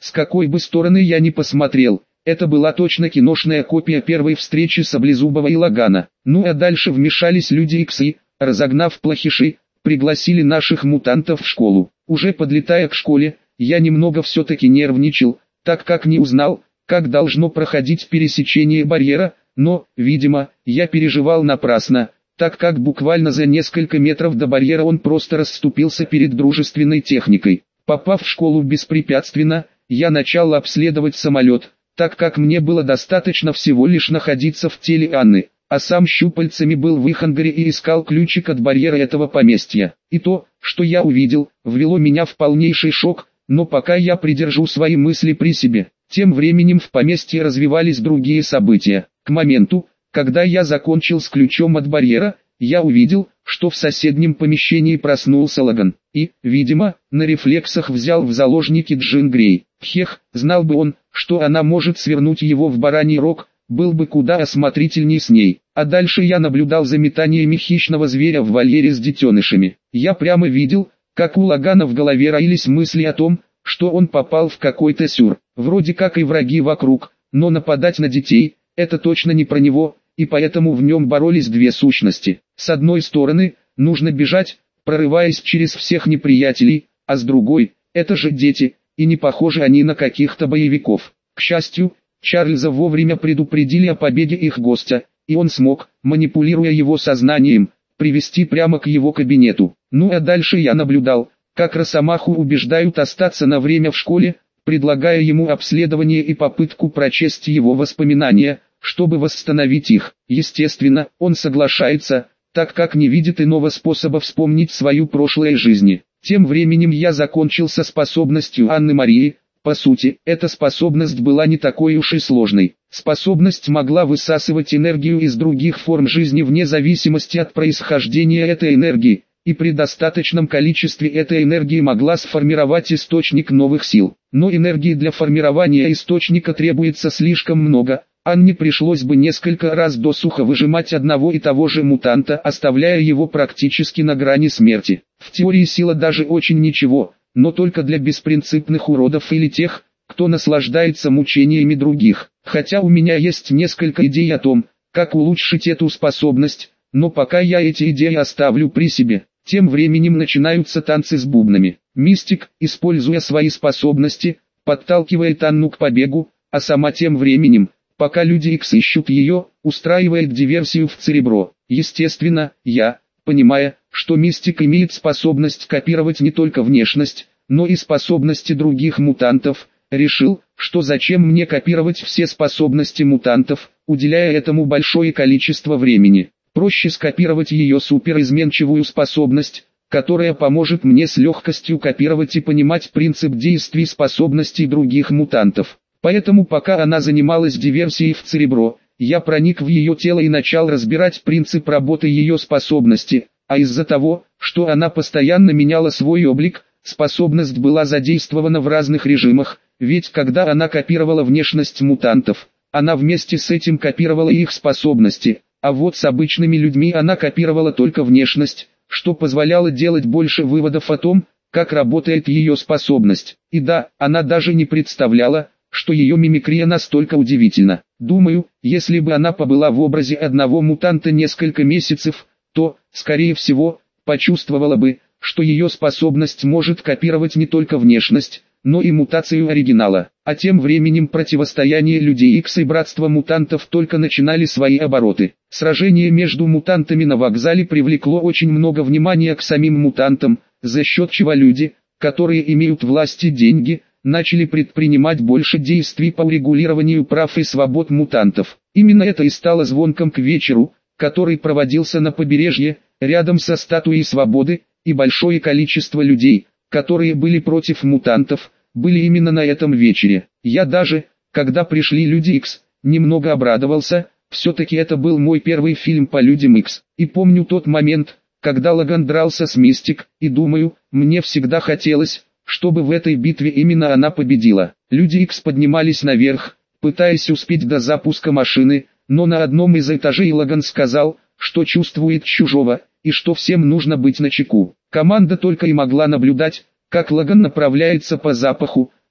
С какой бы стороны я ни посмотрел, это была точно киношная копия первой встречи Саблезубова и Логана. Ну а дальше вмешались Люди Икс и, разогнав плохиши, пригласили наших мутантов в школу. Уже подлетая к школе, я немного все-таки нервничал, так как не узнал, как должно проходить пересечение барьера, но, видимо, я переживал напрасно, так как буквально за несколько метров до барьера он просто расступился перед дружественной техникой. Попав в школу беспрепятственно, я начал обследовать самолет, так как мне было достаточно всего лишь находиться в теле Анны, а сам щупальцами был в их ангаре и искал ключик от барьера этого поместья. И то, что я увидел, ввело меня в полнейший шок, но пока я придержу свои мысли при себе. Тем временем в поместье развивались другие события. К моменту, когда я закончил с ключом от барьера, я увидел, что в соседнем помещении проснулся Логан, и, видимо, на рефлексах взял в заложники Джин Грей. Хех, знал бы он, что она может свернуть его в бараний рог, был бы куда осмотрительней с ней. А дальше я наблюдал за метаниями хищного зверя в вольере с детенышами. Я прямо видел, как у Логана в голове роились мысли о том, что он попал в какой-то сюр. Вроде как и враги вокруг, но нападать на детей – это точно не про него, и поэтому в нем боролись две сущности. С одной стороны, нужно бежать, прорываясь через всех неприятелей, а с другой – это же дети, и не похожи они на каких-то боевиков. К счастью, Чарльза вовремя предупредили о побеге их гостя, и он смог, манипулируя его сознанием, привести прямо к его кабинету. Ну а дальше я наблюдал, как Росомаху убеждают остаться на время в школе, предлагая ему обследование и попытку прочесть его воспоминания, чтобы восстановить их. Естественно, он соглашается, так как не видит иного способа вспомнить свою прошлое жизнь. Тем временем я закончил со способностью Анны Марии. По сути, эта способность была не такой уж и сложной. Способность могла высасывать энергию из других форм жизни вне зависимости от происхождения этой энергии, и при достаточном количестве этой энергии могла сформировать источник новых сил. Но энергии для формирования источника требуется слишком много. Анне пришлось бы несколько раз досуха выжимать одного и того же мутанта, оставляя его практически на грани смерти. В теории сила даже очень ничего, но только для беспринципных уродов или тех, кто наслаждается мучениями других. Хотя у меня есть несколько идей о том, как улучшить эту способность, но пока я эти идеи оставлю при себе. Тем временем начинаются танцы с бубнами. Мистик, используя свои способности, подталкивает Анну к побегу, а сама тем временем, пока Люди Икс ищут ее, устраивает диверсию в Церебро. Естественно, я, понимая, что Мистик имеет способность копировать не только внешность, но и способности других мутантов, решил, что зачем мне копировать все способности мутантов, уделяя этому большое количество времени. Проще скопировать ее суперизменчивую способность, которая поможет мне с легкостью копировать и понимать принцип действий способностей других мутантов. Поэтому пока она занималась диверсией в Церебро, я проник в ее тело и начал разбирать принцип работы ее способности, а из-за того, что она постоянно меняла свой облик, способность была задействована в разных режимах, ведь когда она копировала внешность мутантов, она вместе с этим копировала их способности, а вот с обычными людьми она копировала только внешность, что позволяло делать больше выводов о том, как работает ее способность. И да, она даже не представляла, что ее мимикрия настолько удивительна. Думаю, если бы она побыла в образе одного мутанта несколько месяцев, то, скорее всего, почувствовала бы, что ее способность может копировать не только внешность, но и мутацию оригинала. А тем временем противостояние Людей Икс и Братства Мутантов только начинали свои обороты. Сражение между мутантами на вокзале привлекло очень много внимания к самим мутантам, за счет чего люди, которые имеют власть и деньги, начали предпринимать больше действий по урегулированию прав и свобод мутантов. Именно это и стало звонком к вечеру, который проводился на побережье, рядом со статуей свободы, и большое количество людей, которые были против мутантов, были именно на этом вечере. Я даже, когда пришли Люди Икс, немного обрадовался, все-таки это был мой первый фильм по Людям Икс. И помню тот момент, когда Логан дрался с Мистик, и думаю, мне всегда хотелось, чтобы в этой битве именно она победила. Люди Икс поднимались наверх, пытаясь успеть до запуска машины, но на одном из этажей Логан сказал, что чувствует чужого, и что всем нужно быть начеку. Команда только и могла наблюдать, как Логан направляется по запаху,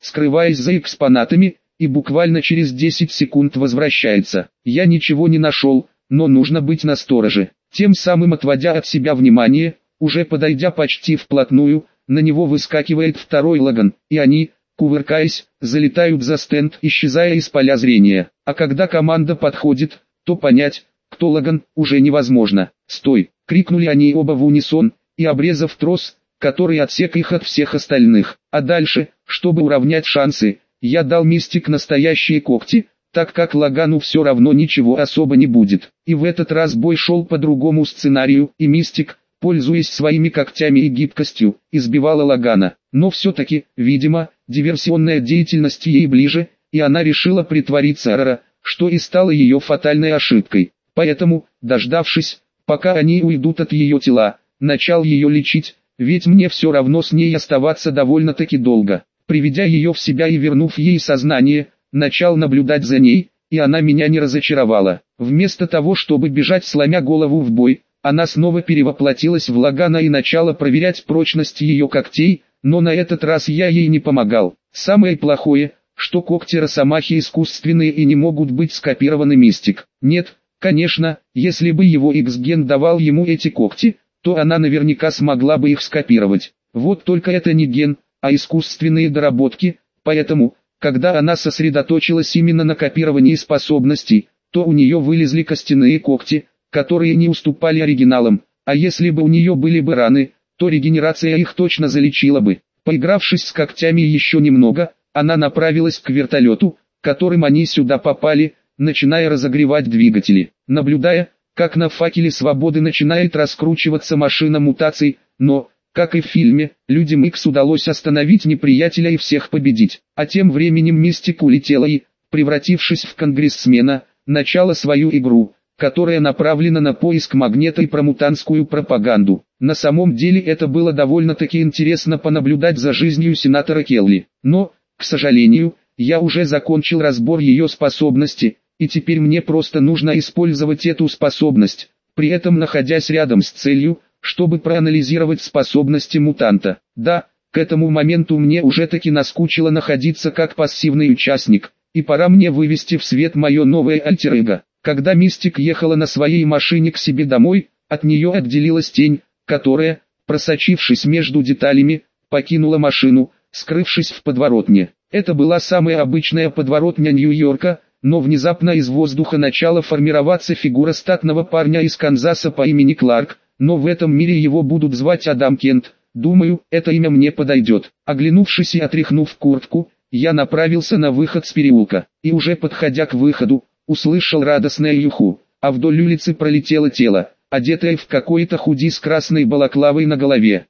скрываясь за экспонатами, и буквально через 10 секунд возвращается. Я ничего не нашел, но нужно быть настороже. Тем самым отводя от себя внимание, уже подойдя почти вплотную, на него выскакивает второй Лаган, и они, кувыркаясь, залетают за стенд, исчезая из поля зрения. А когда команда подходит, то понять, кто Лаган, уже невозможно. «Стой!» — крикнули они оба в унисон, и обрезав трос, который отсек их от всех остальных. А дальше, чтобы уравнять шансы, я дал Мистик настоящие когти, так как Лагану все равно ничего особо не будет. И в этот раз бой шел по другому сценарию, и Мистик, пользуясь своими когтями и гибкостью, избивала Лагана. Но все-таки, видимо, диверсионная деятельность ей ближе, и она решила притвориться Арара, что и стало ее фатальной ошибкой. Поэтому, дождавшись, пока они уйдут от ее тела, начал ее лечить, ведь мне все равно с ней оставаться довольно-таки долго. Приведя ее в себя и вернув ей сознание, начал наблюдать за ней, и она меня не разочаровала. Вместо того, чтобы бежать сломя голову в бой, она снова перевоплотилась в Лагана и начала проверять прочность ее когтей, но на этот раз я ей не помогал. Самое плохое, что когти Росомахи искусственные и не могут быть скопированы Мистик. Нет, конечно, если бы его X-ген давал ему эти когти, то она наверняка смогла бы их скопировать. Вот только это не ген, а искусственные доработки, поэтому, когда она сосредоточилась именно на копировании способностей, то у нее вылезли костяные когти, которые не уступали оригиналам, а если бы у нее были бы раны, то регенерация их точно залечила бы. Поигравшись с когтями еще немного, она направилась к вертолету, которым они сюда попали, начиная разогревать двигатели. Наблюдая, как на факеле свободы начинает раскручиваться машина мутаций, но, как и в фильме, людям Икс удалось остановить неприятеля и всех победить. А тем временем Мистик улетела и, превратившись в конгрессмена, начала свою игру, которая направлена на поиск магнета и промутанскую пропаганду. На самом деле это было довольно-таки интересно понаблюдать за жизнью сенатора Келли. Но, к сожалению, я уже закончил разбор ее способности, и теперь мне просто нужно использовать эту способность, при этом находясь рядом с целью, чтобы проанализировать способности мутанта. Да, к этому моменту мне уже таки наскучило находиться как пассивный участник, и пора мне вывести в свет мое новое альтер-эго. Когда Мистик ехала на своей машине к себе домой, от нее отделилась тень, которая, просочившись между деталями, покинула машину, скрывшись в подворотне. Это была самая обычная подворотня Нью-Йорка, но внезапно из воздуха начала формироваться фигура статного парня из Канзаса по имени Кларк, но в этом мире его будут звать Адам Кент. Думаю, это имя мне подойдет. Оглянувшись и отряхнув куртку, я направился на выход с переулка, и уже подходя к выходу, услышал радостное юху, а вдоль улицы пролетело тело, одетое в какой-то худи с красной балаклавой на голове.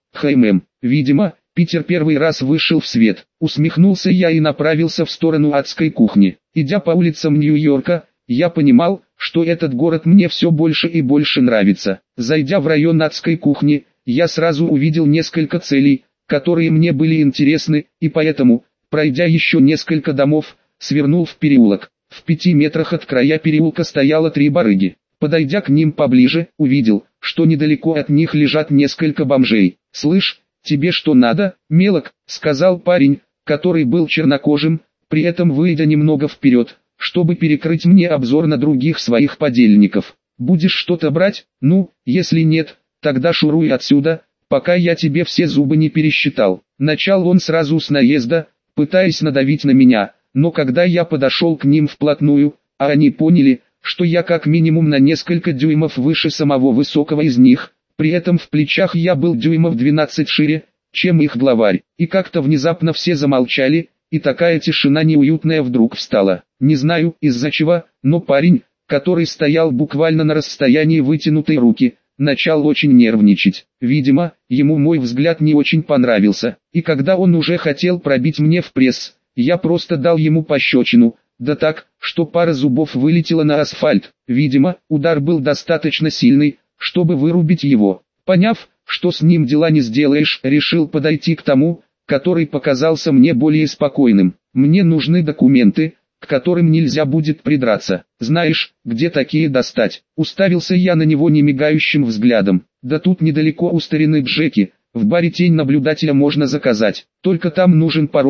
Видимо, Питер первый раз вышел в свет. Усмехнулся я и направился в сторону адской кухни. Идя по улицам Нью-Йорка, я понимал, что этот город мне все больше и больше нравится. Зайдя в район адской кухни, я сразу увидел несколько целей, которые мне были интересны, и поэтому, пройдя еще несколько домов, свернул в переулок. В 5 метрах от края переулка стояло 3 барыги. Подойдя к ним поближе, увидел, что недалеко от них лежат несколько бомжей. «Слышь, тебе что надо, мелок?» — сказал парень, который был чернокожим, при этом выйдя немного вперед, чтобы перекрыть мне обзор на других своих подельников. «Будешь что-то брать? Ну, если нет, тогда шуруй отсюда, пока я тебе все зубы не пересчитал». Начал он сразу с наезда, пытаясь надавить на меня, но когда я подошел к ним вплотную, а они поняли, что я как минимум на несколько дюймов выше самого высокого из них, при этом в плечах я был дюймов 12 шире, чем их главарь, и как-то внезапно все замолчали, и такая тишина неуютная вдруг встала. Не знаю из-за чего, но парень, который стоял буквально на расстоянии вытянутой руки, начал очень нервничать. Видимо, ему мой взгляд не очень понравился, и когда он уже хотел пробить мне в пресс, я просто дал ему пощечину, да так, что пара зубов вылетела на асфальт. Видимо, удар был достаточно сильный, чтобы вырубить его. Поняв, что с ним дела не сделаешь, решил подойти к тому, который показался мне более спокойным. «Мне нужны документы, к которым нельзя будет придраться. Знаешь, где такие достать?» Уставился я на него немигающим взглядом. «Да тут недалеко у старины Джеки, в баре «Тень наблюдателя» можно заказать. Только там нужен пароль,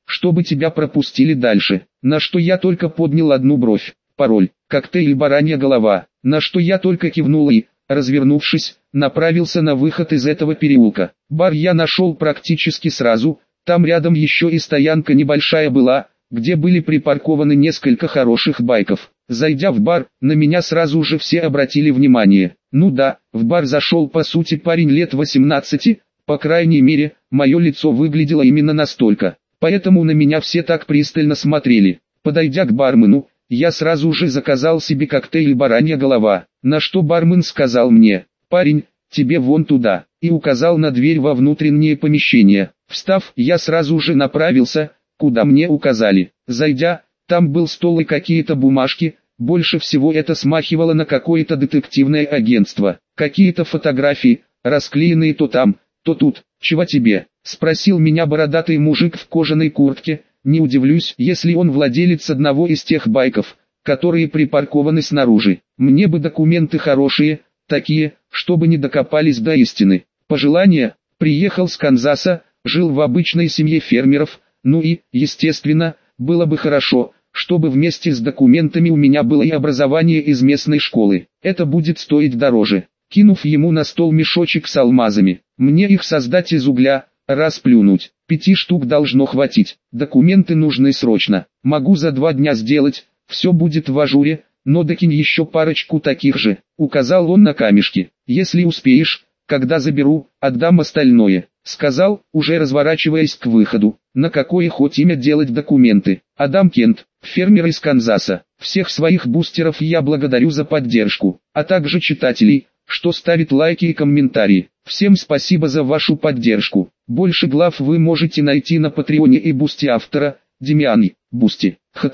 чтобы тебя пропустили дальше. На что я только поднял одну бровь. Пароль, коктейль баранья голова. На что я только кивнул и, развернувшись, направился на выход из этого переулка. Бар я нашел практически сразу, там рядом еще и стоянка небольшая была, где были припаркованы несколько хороших байков. Зайдя в бар, на меня сразу же все обратили внимание. Ну да, в бар зашел по сути парень лет 18, по крайней мере, мое лицо выглядело именно настолько. Поэтому на меня все так пристально смотрели. Подойдя к бармену, я сразу же заказал себе коктейль баранья голова, на что бармен сказал мне: «Парень, тебе вон туда», и указал на дверь во внутреннее помещение. Встав, я сразу же направился, куда мне указали. Зайдя, там был стол и какие-то бумажки, больше всего это смахивало на какое-то детективное агентство. Какие-то фотографии, расклеенные то там, то тут. «Чего тебе?» — спросил меня бородатый мужик в кожаной куртке. Не удивлюсь, если он владелец одного из тех байков, которые припаркованы снаружи. Мне бы документы хорошие, такие, чтобы не докопались до истины. Пожелание: приехал с Канзаса, жил в обычной семье фермеров, ну и, естественно, было бы хорошо, чтобы вместе с документами у меня было и образование из местной школы. Это будет стоить дороже. Кинув ему на стол мешочек с алмазами, мне их создать из угля, расплюнуть. 5 штук должно хватить. Документы нужны срочно. Могу за 2 дня сделать, все будет в ажуре, но докинь еще парочку таких же. Указал он на камешки. Если успеешь, когда заберу, отдам остальное. Сказал, уже разворачиваясь к выходу. На какое хоть имя делать документы? Адам Кент, фермер из Канзаса. Всех своих бустеров я благодарю за поддержку, а также читателей, что ставит лайки и комментарии. Всем спасибо за вашу поддержку. Больше глав вы можете найти на Патреоне и Бусти автора, Демиани, Бусти,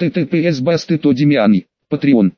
https://Демиани, Patreon,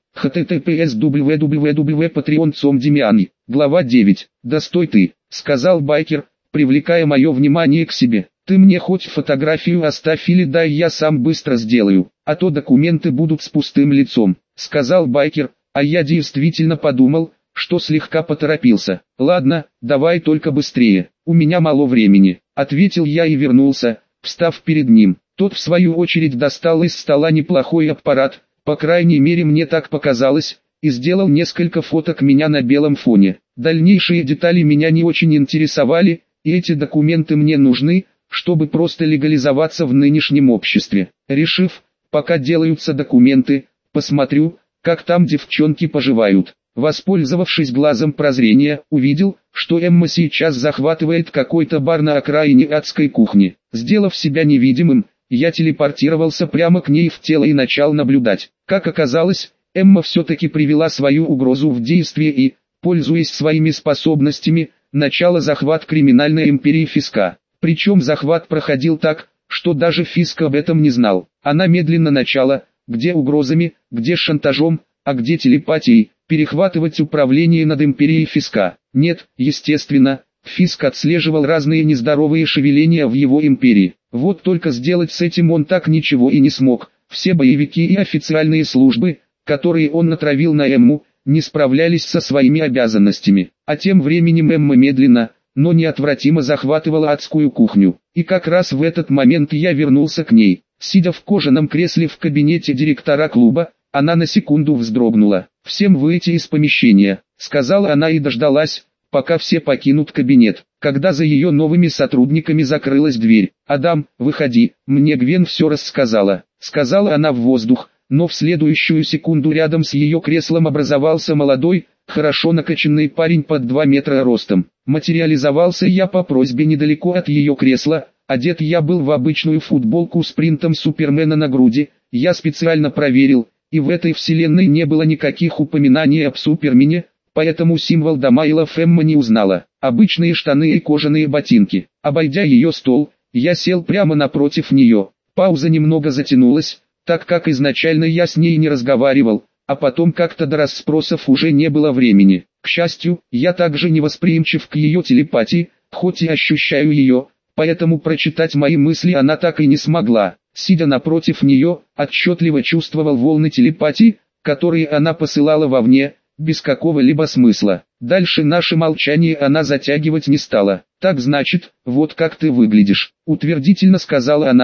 https://www.patreon.com Демиани, глава 9, «Да стой ты», — сказал байкер, привлекая мое внимание к себе. «Ты мне хоть фотографию оставь или дай, я сам быстро сделаю, а то документы будут с пустым лицом», — сказал байкер, а я действительно подумал, что слегка поторопился. «Ладно, давай только быстрее, у меня мало времени», — ответил я и вернулся, встав перед ним. Тот в свою очередь достал из стола неплохой аппарат, по крайней мере мне так показалось, и сделал несколько фоток меня на белом фоне. Дальнейшие детали меня не очень интересовали, и эти документы мне нужны, чтобы просто легализоваться в нынешнем обществе. Решив, пока делаются документы, посмотрю, как там девчонки поживают. Воспользовавшись глазом прозрения, увидел, что Эмма сейчас захватывает какой-то бар на окраине адской кухни. Сделав себя невидимым, я телепортировался прямо к ней в тело и начал наблюдать. Как оказалось, Эмма все-таки привела свою угрозу в действие и, пользуясь своими способностями, начала захват криминальной империи Фиска. Причем захват проходил так, что даже Фиск об этом не знал. Она медленно начала, где угрозами, где шантажом, а где телепатией, перехватывать управление над империей Фиска. Нет, естественно, Фиск отслеживал разные нездоровые шевеления в его империи. Вот только сделать с этим он так ничего и не смог. Все боевики и официальные службы, которые он натравил на Эмму, не справлялись со своими обязанностями. А тем временем Эмма медленно, но неотвратимо захватывала адскую кухню. И как раз в этот момент я вернулся к ней. Сидя в кожаном кресле в кабинете директора клуба, она на секунду вздрогнула. «Всем выйти из помещения», — сказала она и дождалась, пока все покинут кабинет. Когда за ее новыми сотрудниками закрылась дверь: «Адам, выходи, мне Гвен все рассказала», — сказала она в воздух, но в следующую секунду рядом с ее креслом образовался молодой, хорошо накачанный парень под 2 метра ростом. Материализовался я по просьбе недалеко от ее кресла, одет я был в обычную футболку с принтом Супермена на груди, я специально проверил, и в этой вселенной не было никаких упоминаний об Супермене, поэтому символ Дамайлов Эмма не узнала. Обычные штаны и кожаные ботинки. Обойдя ее стол, я сел прямо напротив нее. Пауза немного затянулась, так как изначально я с ней не разговаривал, а потом как-то до расспросов уже не было времени. К счастью, я также невосприимчив к ее телепатии, хоть и ощущаю ее, поэтому прочитать мои мысли она так и не смогла. Сидя напротив нее, отчетливо чувствовал волны телепатии, которые она посылала вовне, без какого-либо смысла. Дальше наше молчание она затягивать не стала. «Так значит, вот как ты выглядишь», — утвердительно сказала она,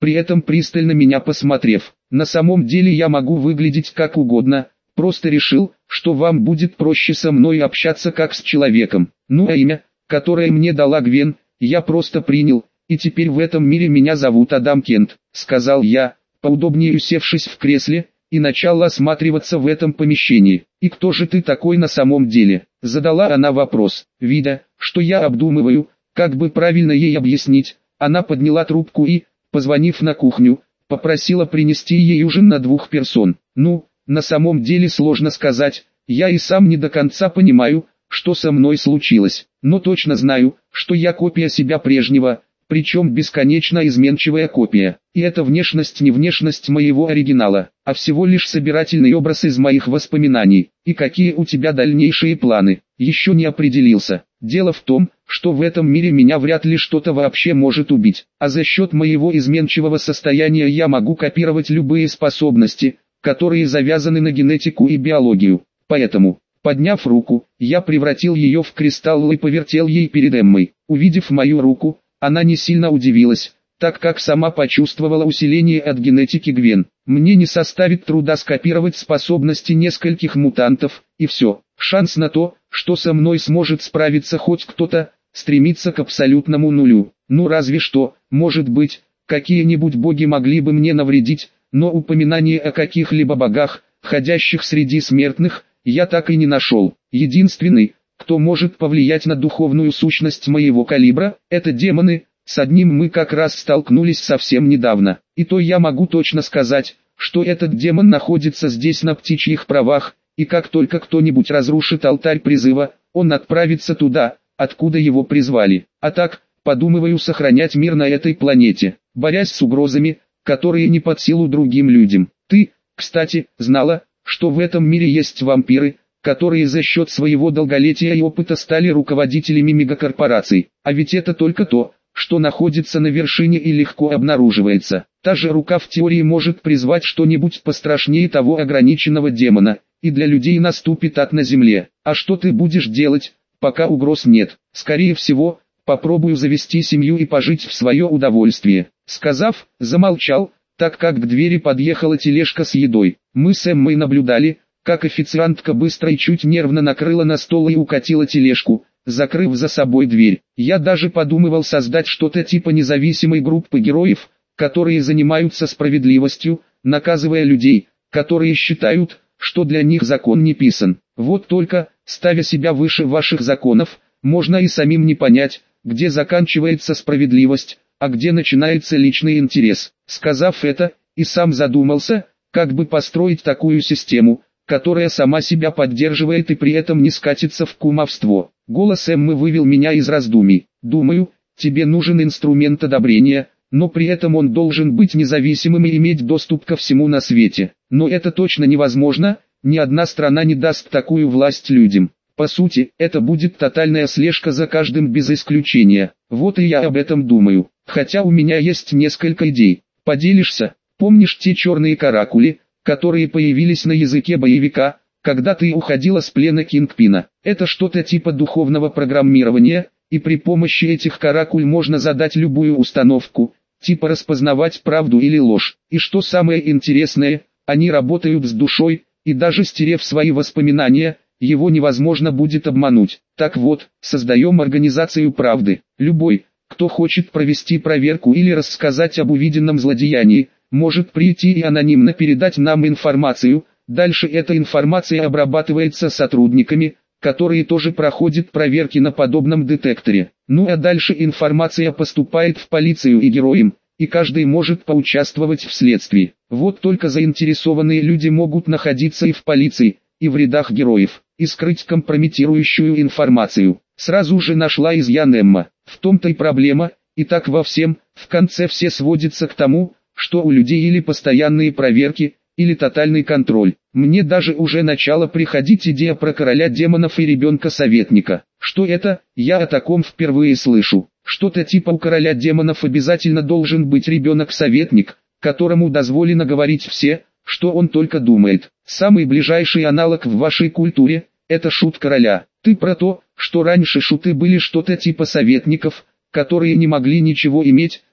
при этом пристально меня посмотрев. На самом деле я могу выглядеть как угодно, просто решил, что вам будет проще со мной общаться как с человеком. Ну а имя, которое мне дала Гвен, я просто принял, и теперь в этом мире меня зовут Адам Кент, сказал я, поудобнее усевшись в кресле, и начал осматриваться в этом помещении. «И кто же ты такой на самом деле?» Задала она вопрос. Видя, что я обдумываю, как бы правильно ей объяснить, она подняла трубку и, позвонив на кухню, попросила принести ей ужин на 2 персон. Ну, на самом деле сложно сказать, я и сам не до конца понимаю, что со мной случилось, но точно знаю, что я копия себя прежнего, причем бесконечно изменчивая копия. И эта внешность не внешность моего оригинала, а всего лишь собирательный образ из моих воспоминаний. И какие у тебя дальнейшие планы? Еще не определился. Дело в том, что в этом мире меня вряд ли что-то вообще может убить, а за счет моего изменчивого состояния я могу копировать любые способности, которые завязаны на генетику и биологию. Поэтому, подняв руку, я превратил ее в кристалл и повертел ей перед Эммой. Увидев мою руку, она не сильно удивилась, так как сама почувствовала усиление от генетики Гвен. Мне не составит труда скопировать способности нескольких мутантов, и все. Шанс на то, что со мной сможет справиться хоть кто-то, стремится к абсолютному нулю. Ну разве что, может быть, какие-нибудь боги могли бы мне навредить, но упоминание о каких-либо богах, ходящих среди смертных, я так и не нашел. Единственный, кто может повлиять на духовную сущность моего калибра, это демоны. С одним мы как раз столкнулись совсем недавно, и то я могу точно сказать, что этот демон находится здесь на птичьих правах, и как только кто-нибудь разрушит алтарь призыва, он отправится туда, откуда его призвали. А так, подумываю сохранять мир на этой планете, борясь с угрозами, которые не под силу другим людям. Ты, кстати, знала, что в этом мире есть вампиры, которые за счет своего долголетия и опыта стали руководителями мегакорпораций, а ведь это только то, что находится на вершине и легко обнаруживается. Та же рука в теории может призвать что-нибудь пострашнее того ограниченного демона, и для людей наступит ад на земле. А что ты будешь делать, пока угроз нет? Скорее всего, попробую завести семью и пожить в свое удовольствие. Сказав, замолчал, так как к двери подъехала тележка с едой. Мы с Эммой наблюдали, как официантка быстро и чуть нервно накрыла на стол и укатила тележку, закрыв за собой дверь. Я даже подумывал создать что-то типа независимой группы героев, которые занимаются справедливостью, наказывая людей, которые считают, что для них закон не писан. Вот только, ставя себя выше ваших законов, можно и самим не понять, где заканчивается справедливость, а где начинается личный интерес. Сказав это, и сам задумался, как бы построить такую систему, которая сама себя поддерживает и при этом не скатится в кумовство. Голос Эммы вывел меня из раздумий. Думаю, тебе нужен инструмент одобрения, но при этом он должен быть независимым и иметь доступ ко всему на свете. Но это точно невозможно, ни одна страна не даст такую власть людям. По сути, это будет тотальная слежка за каждым без исключения. Вот и я об этом думаю. Хотя у меня есть несколько идей. Поделишься? Помнишь те черные каракули, которые появились на языке боевика, когда ты уходила с плена Кингпина? Это что-то типа духовного программирования, и при помощи этих каракуль можно задать любую установку, типа распознавать правду или ложь. И что самое интересное, они работают с душой, и даже стерев свои воспоминания, его невозможно будет обмануть. Так вот, создаем организацию правды. Любой, кто хочет провести проверку или рассказать об увиденном злодеянии, может прийти и анонимно передать нам информацию. Дальше эта информация обрабатывается сотрудниками, которые тоже проходят проверки на подобном детекторе. Ну а дальше информация поступает в полицию и героям, и каждый может поучаствовать в следствии. Вот только заинтересованные люди могут находиться и в полиции, и в рядах героев, и скрыть компрометирующую информацию. Сразу же нашла изъян Эмма. В том-то и проблема, и так во всем, в конце все сводится к тому, что у людей или постоянные проверки, или тотальный контроль. Мне даже уже начала приходить идея про короля демонов и ребенка-советника. Что это? Я о таком впервые слышу. Что-то типа у короля демонов обязательно должен быть ребенок-советник, которому дозволено говорить все, что он только думает. Самый ближайший аналог в вашей культуре – это шут короля. Ты про то, что раньше шуты были что-то типа советников, которые не могли ничего иметь,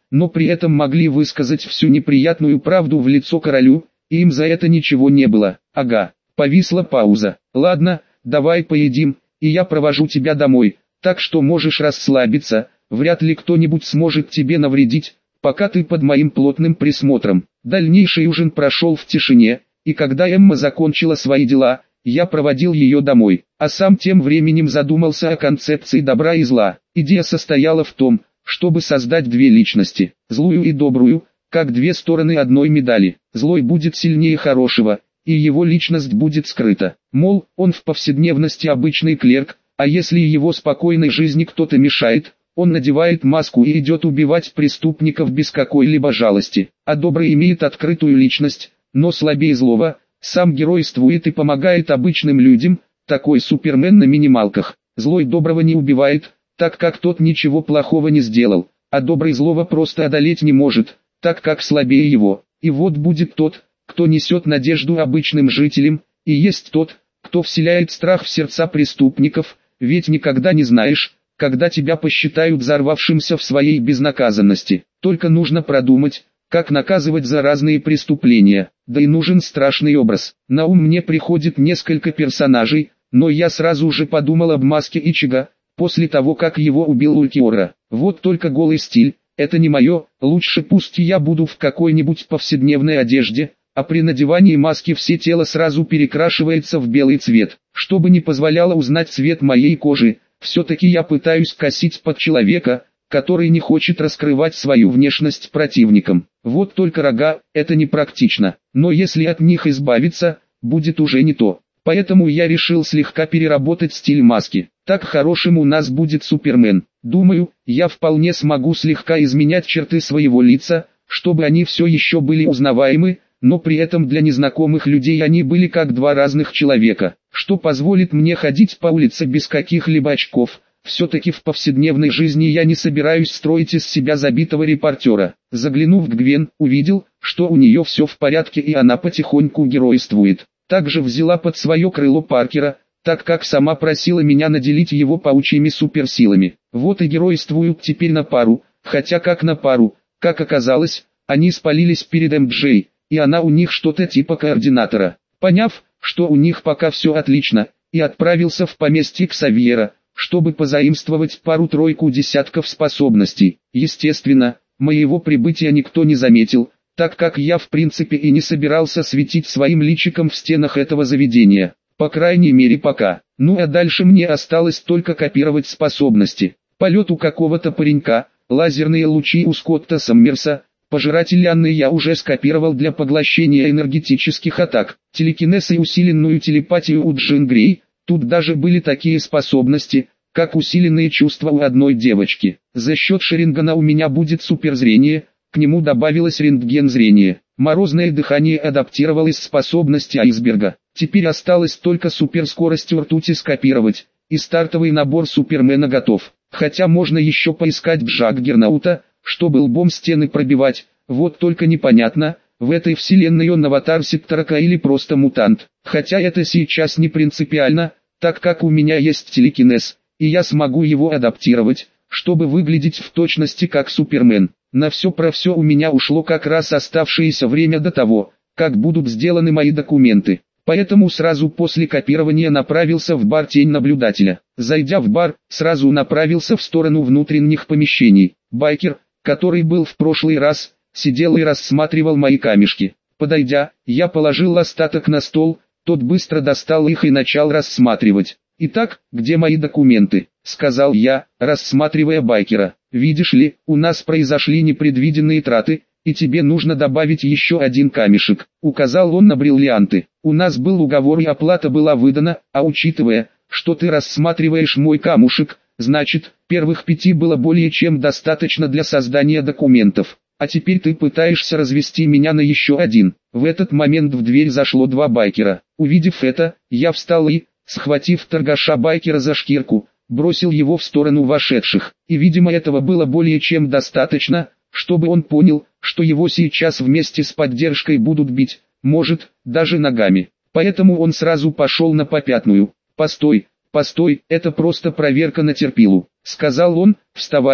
но при этом могли высказать всю неприятную правду в лицо королю, и им за это ничего не было. Ага, повисла пауза. Ладно, давай поедим, и я провожу тебя домой, так что можешь расслабиться, вряд ли кто-нибудь сможет тебе навредить, пока ты под моим плотным присмотром. Дальнейший ужин прошел в тишине, и когда Эмма закончила свои дела, я проводил ее домой, а сам тем временем задумался о концепции добра и зла. Идея состояла в том, чтобы создать две личности, злую и добрую, как две стороны одной медали. Злой будет сильнее хорошего, и его личность будет скрыта. Мол, он в повседневности обычный клерк, а если его спокойной жизни кто-то мешает, он надевает маску и идет убивать преступников без какой-либо жалости. А добрый имеет открытую личность, но слабее злого, сам геройствует и помогает обычным людям, такой Супермен на минималках. Злой доброго не убивает, так как тот ничего плохого не сделал, а добрый злого просто одолеть не может, так как слабее его. И вот будет тот, кто несет надежду обычным жителям, и есть тот, кто вселяет страх в сердца преступников, ведь никогда не знаешь, когда тебя посчитают взорвавшимся в своей безнаказанности. Только нужно продумать, как наказывать за разные преступления, да и нужен страшный образ. На ум мне приходит несколько персонажей, но я сразу же подумал об маске Ичиго, после того как его убил Улькиора. Вот только голый стиль, это не мое, лучше пусть я буду в какой-нибудь повседневной одежде, а при надевании маски все тело сразу перекрашивается в белый цвет, чтобы не позволяло узнать цвет моей кожи. Все-таки я пытаюсь косить под человека, который не хочет раскрывать свою внешность противникам. Вот только рога, это непрактично, но если от них избавиться, будет уже не то. Поэтому я решил слегка переработать стиль маски. Так хорошим у нас будет Супермен. Думаю, я вполне смогу слегка изменять черты своего лица, чтобы они все еще были узнаваемы, но при этом для незнакомых людей они были как два разных человека, что позволит мне ходить по улице без каких-либо очков. Все-таки в повседневной жизни я не собираюсь строить из себя забитого репортера. Заглянув к Гвен, увидел, что у нее все в порядке и она потихоньку геройствует. Также взяла под свое крыло Паркера, так как сама просила меня наделить его паучьими суперсилами. Вот и геройствуют теперь на пару, хотя как на пару, как оказалось, они спалились перед МДЖ, и она у них что-то типа координатора. Поняв, что у них пока все отлично, и отправился в поместье Ксавьера, чтобы позаимствовать пару-тройку десятков способностей. Естественно, моего прибытия никто не заметил, так как я в принципе и не собирался светить своим личиком в стенах этого заведения. По крайней мере пока. Ну а дальше мне осталось только копировать способности. Полет у какого-то паренька, лазерные лучи у Скотта Саммерса, пожиратель Анны я уже скопировал для поглощения энергетических атак, телекинез и усиленную телепатию у Джин Грей. Тут даже были такие способности, как усиленные чувства у одной девочки. За счет Шерингана у меня будет суперзрение, к нему добавилось рентген-зрение. Морозное дыхание адаптировал из способности айсберга. Теперь осталось только суперскорость ртути скопировать, и стартовый набор Супермена готов. Хотя можно еще поискать Джаггернаута, чтобы лбом стены пробивать, вот только непонятно, в этой вселенной он аватар Секторака или просто мутант. Хотя это сейчас не принципиально, так как у меня есть телекинез, и я смогу его адаптировать, чтобы выглядеть в точности как Супермен. На все про все у меня ушло как раз оставшееся время до того, как будут сделаны мои документы. Поэтому сразу после копирования направился в бар «Тень наблюдателя». Зайдя в бар, сразу направился в сторону внутренних помещений. Байкер, который был в прошлый раз, сидел и рассматривал мои камешки. Подойдя, я положил остаток на стол, тот быстро достал их и начал рассматривать. «Итак, где мои документы?» — сказал я, рассматривая Байкера. «Видишь ли, у нас произошли непредвиденные траты, и тебе нужно добавить еще один камешек», — указал он на бриллианты. «У нас был уговор и оплата была выдана, а учитывая, что ты рассматриваешь мой камушек, значит, первых 5 было более чем достаточно для создания документов. А теперь ты пытаешься развести меня на еще один». В этот момент в дверь зашло 2 байкера. Увидев это, я встал и, схватив торгаша байкера за шкирку, бросил его в сторону вошедших. И видимо этого было более чем достаточно, чтобы он понял, что его сейчас вместе с поддержкой будут бить, может, даже ногами. Поэтому он сразу пошел на попятную. «Постой, постой, это просто проверка на терпилу», — сказал он, вставая,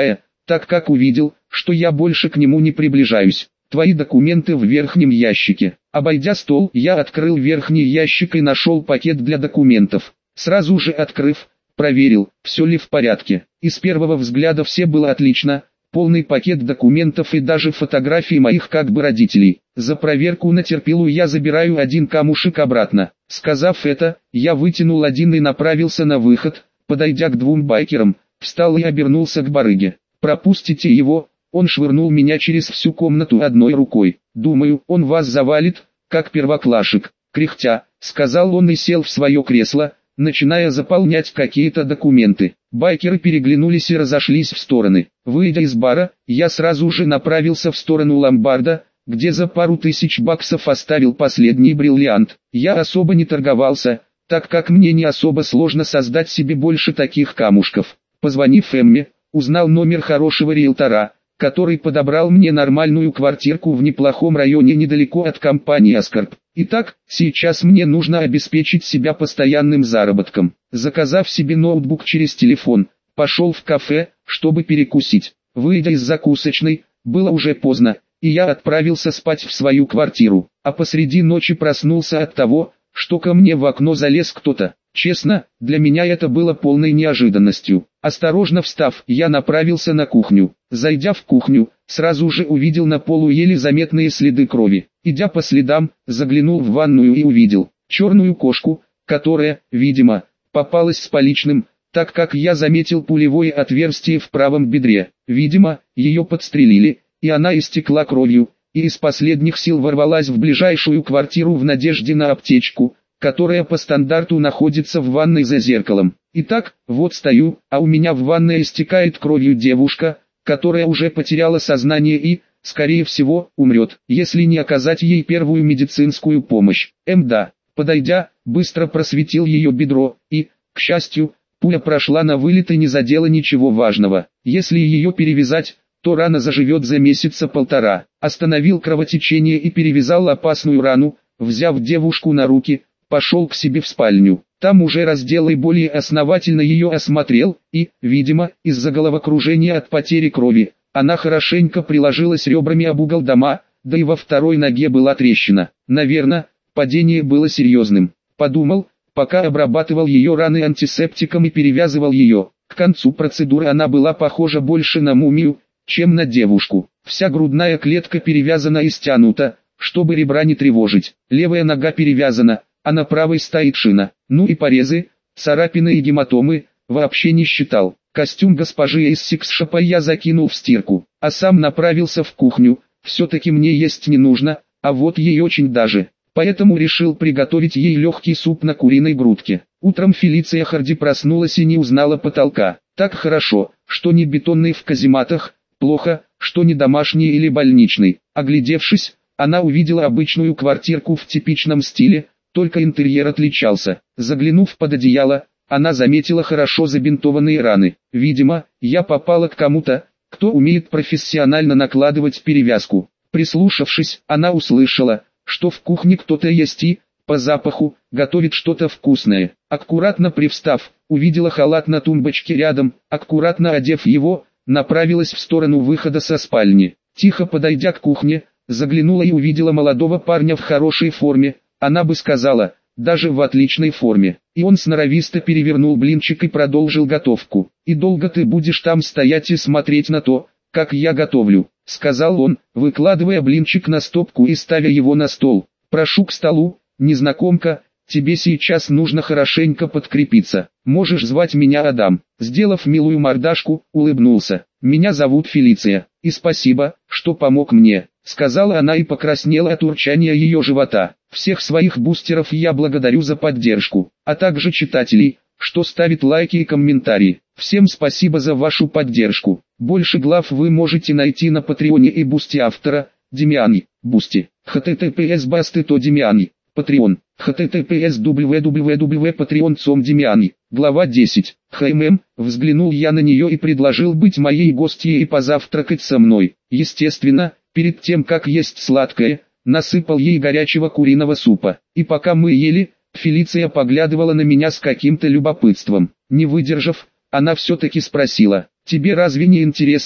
так как увидел, что я больше к нему не приближаюсь. Твои документы в верхнем ящике. Обойдя стол, я открыл верхний ящик и нашел пакет для документов. Сразу же открыв, проверил, все ли в порядке. И с первого взгляда все было отлично. Полный пакет документов и даже фотографии моих как бы родителей. За проверку на терпилу я забираю один камушек обратно. Сказав это, я вытянул один и направился на выход. Подойдя к двум байкерам, встал и обернулся к барыге. «Пропустите его». Он швырнул меня через всю комнату одной рукой. «Думаю, он вас завалит, как первоклашек». Кряхтя, сказал он и сел в свое кресло, начиная заполнять какие-то документы. Байкеры переглянулись и разошлись в стороны. Выйдя из бара, я сразу же направился в сторону ломбарда, где за пару тысяч баксов оставил последний бриллиант. Я особо не торговался, так как мне не особо сложно создать себе больше таких камушков. Позвонив Эмме, узнал номер хорошего риэлтора, который подобрал мне нормальную квартирку в неплохом районе недалеко от компании Аскорб. Итак, сейчас мне нужно обеспечить себя постоянным заработком. Заказав себе ноутбук через телефон, пошел в кафе, чтобы перекусить. Выйдя из закусочной, было уже поздно, и я отправился спать в свою квартиру. А посреди ночи проснулся от того, что ко мне в окно залез кто-то. Честно, для меня это было полной неожиданностью. Осторожно встав, я направился на кухню. Зайдя в кухню, сразу же увидел на полу еле заметные следы крови. Идя по следам, заглянул в ванную и увидел черную кошку, которая, видимо, попалась с поличным, так как я заметил пулевое отверстие в правом бедре. Видимо, ее подстрелили, и она истекла кровью, и из последних сил ворвалась в ближайшую квартиру в надежде на аптечку, которая по стандарту находится в ванной за зеркалом. Итак, вот стою, а у меня в ванной истекает кровью девушка, которая уже потеряла сознание и, скорее всего, умрет, если не оказать ей первую медицинскую помощь. Да, подойдя, быстро просветил ее бедро, и, к счастью, пуля прошла на вылет и не задела ничего важного. Если ее перевязать, то рана заживет за месяца полтора. Остановил кровотечение и перевязал опасную рану, взяв девушку на руки, пошел к себе в спальню. Там уже раздел и более основательно ее осмотрел, и, видимо, из-за головокружения от потери крови, она хорошенько приложилась ребрами об угол дома, да и во второй ноге была трещина. Наверное, падение было серьезным. Подумал, пока обрабатывал ее раны антисептиком и перевязывал ее. К концу процедуры она была похожа больше на мумию, чем на девушку. Вся грудная клетка перевязана и стянута, чтобы ребра не тревожить. Левая нога перевязана, а на правой стоит шина. Ну и порезы, царапины и гематомы, вообще не считал. Костюм госпожи из секс-шопа я закинул в стирку, а сам направился в кухню. Все-таки мне есть не нужно, а вот ей очень даже. Поэтому решил приготовить ей легкий суп на куриной грудке. Утром Фелиция Харди проснулась и не узнала потолка. Так хорошо, что не бетонный в казематах, плохо, что не домашний или больничный. Оглядевшись, она увидела обычную квартирку в типичном стиле, только интерьер отличался. Заглянув под одеяло, она заметила хорошо забинтованные раны. Видимо, я попала к кому-то, кто умеет профессионально накладывать перевязку. Прислушавшись, она услышала, что в кухне кто-то есть и, по запаху, готовит что-то вкусное. Аккуратно привстав, увидела халат на тумбочке рядом, аккуратно одев его, направилась в сторону выхода со спальни. Тихо подойдя к кухне, заглянула и увидела молодого парня в хорошей форме, она бы сказала, даже в отличной форме. И он сноровисто перевернул блинчик и продолжил готовку. «И долго ты будешь там стоять и смотреть на то, как я готовлю?» — сказал он, выкладывая блинчик на стопку и ставя его на стол. «Прошу к столу, незнакомка, тебе сейчас нужно хорошенько подкрепиться. Можешь звать меня Адам». Сделав милую мордашку, улыбнулся. «Меня зовут Фелиция, и спасибо, что помог мне», — сказала она и покраснела от урчания ее живота. «Всех своих бустеров я благодарю за поддержку, а также читателей, что ставит лайки и комментарии. Всем спасибо за вашу поддержку. Больше глав вы можете найти на Патреоне и Бусти автора, Демиани, Бусти, https://basty.to Демиани, Patreon, https www.patreon.com Демиани. Глава 10. Взглянул я на нее и предложил быть моей гостьей и позавтракать со мной. Естественно, перед тем как есть сладкое, насыпал ей горячего куриного супа. И пока мы ели, Фелиция поглядывала на меня с каким-то любопытством. Не выдержав, она все-таки спросила: «Тебе разве не интересно,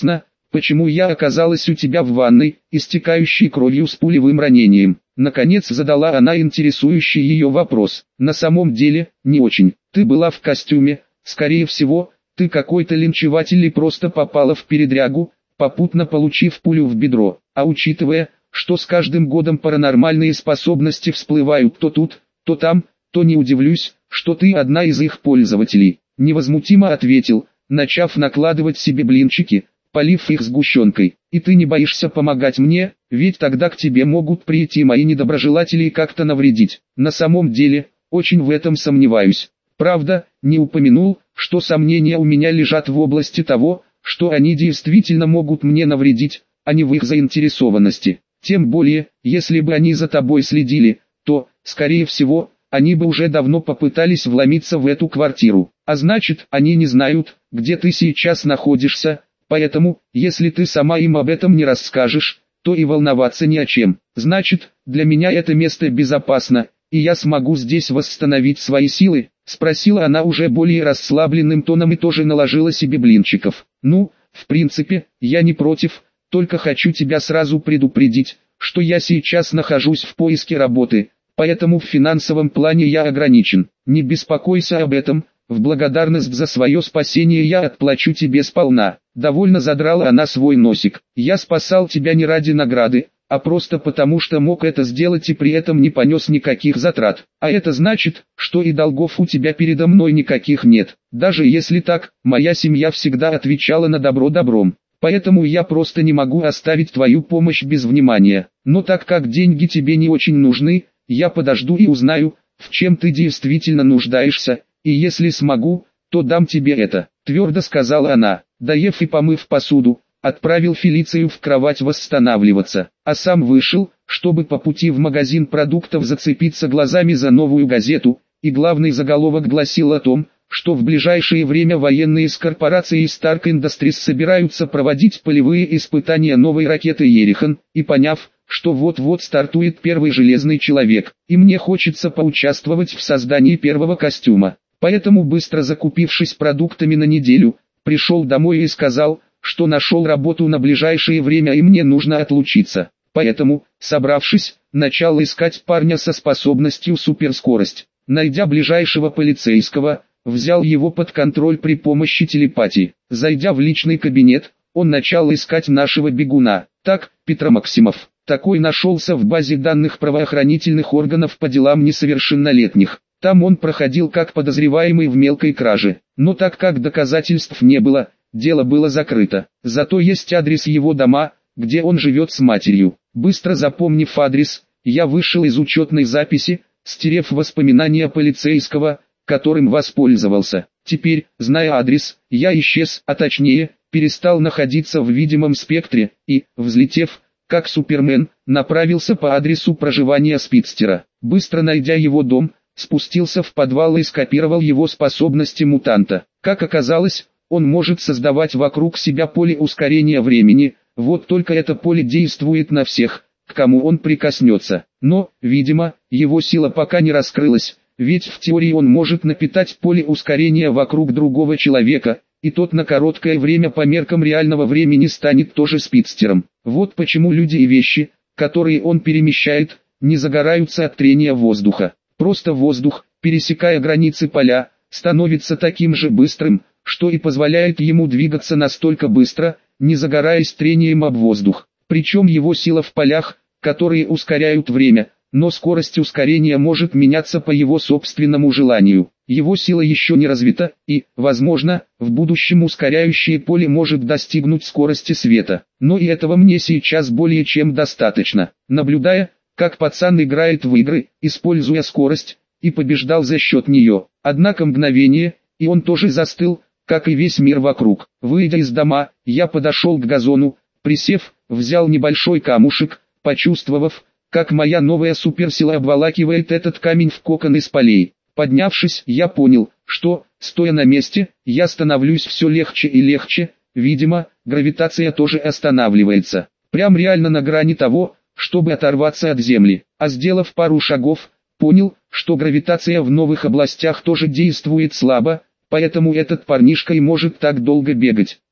почему я оказалась у тебя в ванной, истекающей кровью с пулевым ранением? Наконец задала она интересующий ее вопрос. На самом деле, не очень. Ты была в костюме, скорее всего, ты какой-то линчеватель и просто попала в передрягу, попутно получив пулю в бедро. А учитывая, что с каждым годом паранормальные способности всплывают то тут, то там, то не удивлюсь, что ты одна из их пользователей. Невозмутимо ответил, начав накладывать себе блинчики, полив их сгущенкой. И ты не боишься помогать мне, ведь тогда к тебе могут прийти мои недоброжелатели и как-то навредить. На самом деле, очень в этом сомневаюсь. Правда, не упомянул, что сомнения у меня лежат в области того, что они действительно могут мне навредить, а не в их заинтересованности. Тем более, если бы они за тобой следили, то, скорее всего, они бы уже давно попытались вломиться в эту квартиру. А значит, они не знают, где ты сейчас находишься, поэтому, если ты сама им об этом не расскажешь, то и волноваться не о чем. Значит, для меня это место безопасно, и я смогу здесь восстановить свои силы, спросила она уже более расслабленным тоном и тоже наложила себе блинчиков. Ну, в принципе, я не против, только хочу тебя сразу предупредить, что я сейчас нахожусь в поиске работы, поэтому в финансовом плане я ограничен. Не беспокойся об этом, в благодарность за свое спасение я отплачу тебе сполна. Довольно задрала она свой носик. Я спасал тебя не ради награды, а просто потому что мог это сделать и при этом не понес никаких затрат. А это значит, что и долгов у тебя передо мной никаких нет. Даже если так, моя семья всегда отвечала на добро добром. Поэтому я просто не могу оставить твою помощь без внимания. Но так как деньги тебе не очень нужны, я подожду и узнаю, в чем ты действительно нуждаешься, и если смогу, то дам тебе это, твердо сказала она. Доев и помыв посуду, отправил Фелицию в кровать восстанавливаться, а сам вышел, чтобы по пути в магазин продуктов зацепиться глазами за новую газету, и главный заголовок гласил о том, что в ближайшее время военные с корпорацией Stark Industries собираются проводить полевые испытания новой ракеты Ерихан, и поняв, что вот-вот стартует первый железный человек, и мне хочется поучаствовать в создании первого костюма. Поэтому быстро закупившись продуктами на неделю, пришел домой и сказал, что нашел работу на ближайшее время и мне нужно отлучиться. Поэтому, собравшись, начал искать парня со способностью суперскорость. Найдя ближайшего полицейского, взял его под контроль при помощи телепатии. Зайдя в личный кабинет, он начал искать нашего бегуна. Так, Петр Максимов. Такой нашелся в базе данных правоохранительных органов по делам несовершеннолетних. Там он проходил как подозреваемый в мелкой краже. Но так как доказательств не было, дело было закрыто. Зато есть адрес его дома, где он живет с матерью. Быстро запомнив адрес, я вышел из учетной записи, стерев воспоминания полицейского, которым воспользовался. Теперь, зная адрес, я исчез, а точнее, перестал находиться в видимом спектре, и, взлетев, как Супермен, направился по адресу проживания Спидстера. Быстро найдя его дом, спустился в подвал и скопировал его способности мутанта. Как оказалось, он может создавать вокруг себя поле ускорения времени, вот только это поле действует на всех, к кому он прикоснется. Но, видимо, его сила пока не раскрылась, ведь в теории он может напитать поле ускорения вокруг другого человека, и тот на короткое время по меркам реального времени станет тоже спидстером. Вот почему люди и вещи, которые он перемещает, не загораются от трения воздуха. Просто воздух, пересекая границы поля, становится таким же быстрым, что и позволяет ему двигаться настолько быстро, не загораясь трением об воздух. Причем его сила в полях, которые ускоряют время, но скорость ускорения может меняться по его собственному желанию. Его сила еще не развита, и, возможно, в будущем ускоряющее поле может достигнуть скорости света. Но и этого мне сейчас более чем достаточно. Наблюдая, как пацан играет в игры, используя скорость, и побеждал за счет нее. Однако мгновение, и он тоже застыл, как и весь мир вокруг. Выйдя из дома, я подошел к газону, присев, взял небольшой камушек, почувствовав, как моя новая суперсила обволакивает этот камень в кокон из полей. Поднявшись, я понял, что, стоя на месте, я становлюсь все легче и легче, видимо, гравитация тоже останавливается. Прям реально на грани того, чтобы оторваться от земли. А сделав пару шагов, понял, что гравитация в новых областях тоже действует слабо, поэтому этот парнишка и может так долго бегать.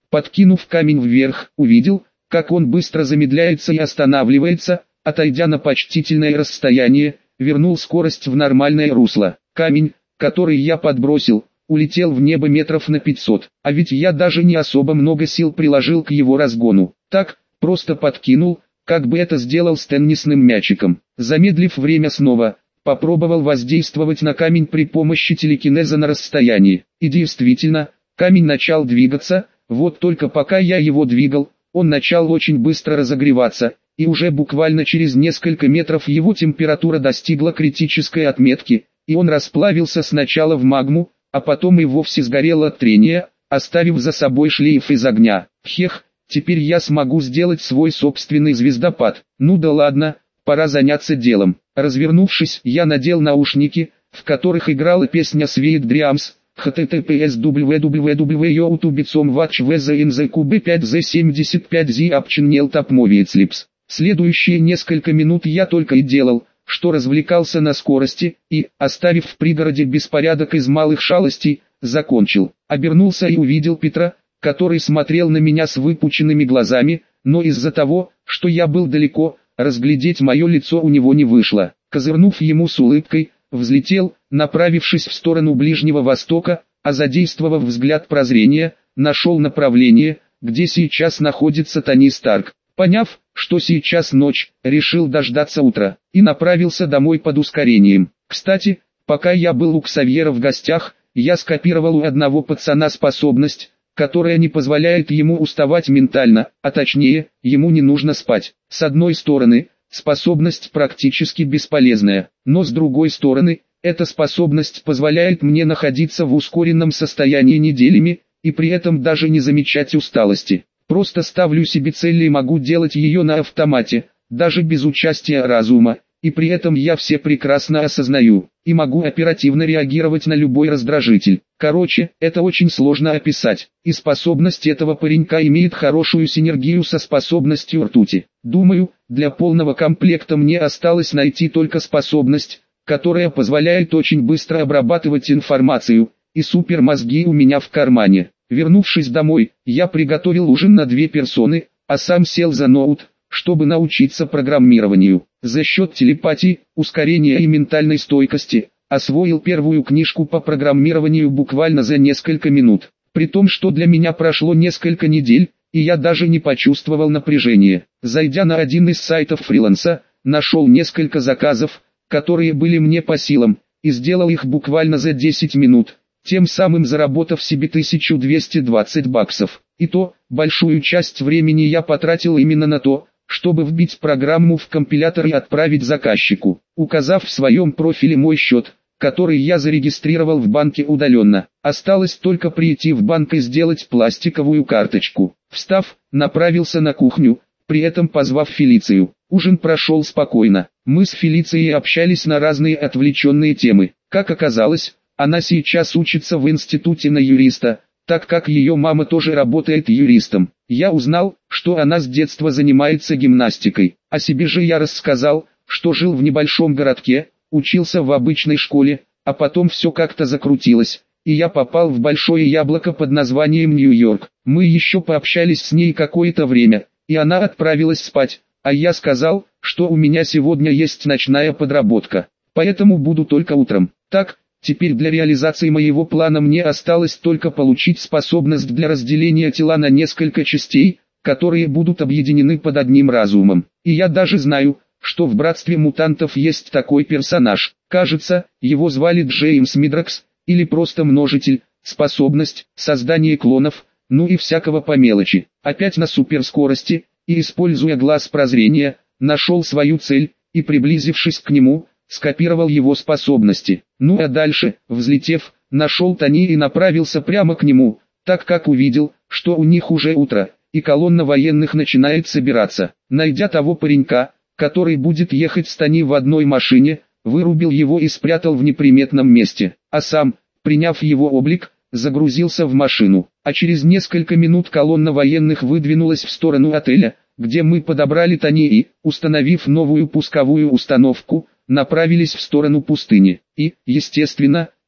Подкинув камень вверх, увидел, как он быстро замедляется и останавливается, отойдя на почтительное расстояние, вернул скорость в нормальное русло. Камень, который я подбросил, улетел в небо метров на 500, а ведь я даже не особо много сил приложил к его разгону. Так, просто подкинул, как бы это сделал с теннисным мячиком. Замедлив время снова, попробовал воздействовать на камень при помощи телекинеза на расстоянии. И действительно, камень начал двигаться, вот только пока я его двигал, он начал очень быстро разогреваться, и уже буквально через несколько метров его температура достигла критической отметки, и он расплавился сначала в магму, а потом и вовсе сгорел от трения, оставив за собой шлейф из огня. Хех, теперь я смогу сделать свой собственный звездопад. Ну да ладно, пора заняться делом. Развернувшись, я надел наушники, в которых играла песня Sweet Dreams, https www.youtube.com/watch-vz-nzqb5z75z optional top movie slips. Следующие несколько минут я только и делал, что развлекался на скорости, и, оставив в пригороде беспорядок из малых шалостей, закончил. Обернулся и увидел Петра, который смотрел на меня с выпученными глазами, но из-за того, что я был далеко, разглядеть мое лицо у него не вышло. Козырнув ему с улыбкой, взлетел, направившись в сторону Ближнего Востока, а задействовав взгляд прозрения, нашел направление, где сейчас находится Тони Старк. Поняв, что сейчас ночь, решил дождаться утра, и направился домой под ускорением. Кстати, пока я был у Ксавьера в гостях, я скопировал у одного пацана способность, которая не позволяет ему уставать ментально, а точнее, ему не нужно спать. С одной стороны, способность практически бесполезная, но с другой стороны, эта способность позволяет мне находиться в ускоренном состоянии неделями, и при этом даже не замечать усталости. Просто ставлю себе цель и могу делать ее на автомате, даже без участия разума, и при этом я все прекрасно осознаю, и могу оперативно реагировать на любой раздражитель. Короче, это очень сложно описать, и способность этого паренька имеет хорошую синергию со способностью ртути. Думаю, для полного комплекта мне осталось найти только способность, которая позволяет очень быстро обрабатывать информацию, и супермозги у меня в кармане. Вернувшись домой, я приготовил ужин на 2 персоны, а сам сел за ноут, чтобы научиться программированию. За счет телепатии, ускорения и ментальной стойкости, освоил первую книжку по программированию буквально за несколько минут. При том, что для меня прошло несколько недель, и я даже не почувствовал напряжения. Зайдя на один из сайтов фриланса, нашел несколько заказов, которые были мне по силам, и сделал их буквально за 10 минут. Тем самым заработав себе 1220 баксов. И то, большую часть времени я потратил именно на то, чтобы вбить программу в компилятор и отправить заказчику, указав в своем профиле мой счет, который я зарегистрировал в банке удаленно. Осталось только прийти в банк и сделать пластиковую карточку. Встав, направился на кухню, при этом позвав Фелицию. Ужин прошел спокойно. Мы с Фелицией общались на разные отвлеченные темы. Как оказалось, она сейчас учится в институте на юриста, так как ее мама тоже работает юристом. Я узнал, что она с детства занимается гимнастикой. О себе же я рассказал, что жил в небольшом городке, учился в обычной школе, а потом все как-то закрутилось, и я попал в большое яблоко под названием Нью-Йорк. Мы еще пообщались с ней какое-то время, и она отправилась спать, а я сказал, что у меня сегодня есть ночная подработка, поэтому буду только утром. Так, теперь для реализации моего плана мне осталось только получить способность для разделения тела на несколько частей, которые будут объединены под одним разумом. И я даже знаю, что в Братстве Мутантов есть такой персонаж. Кажется, его звали Джеймс Мидракс, или просто Множитель, способность, создание клонов, ну и всякого по мелочи. Опять на суперскорости, и используя глаз прозрения, нашел свою цель, и приблизившись к нему, скопировал его способности. Ну а дальше, взлетев, нашел Тони и направился прямо к нему, так как увидел, что у них уже утро, и колонна военных начинает собираться. Найдя того паренька, который будет ехать с Тони в одной машине, вырубил его и спрятал в неприметном месте, а сам, приняв его облик, загрузился в машину. А через несколько минут колонна военных выдвинулась в сторону отеля, где мы подобрали Тони и, установив новую пусковую установку, направились в сторону пустыни. И, естественно,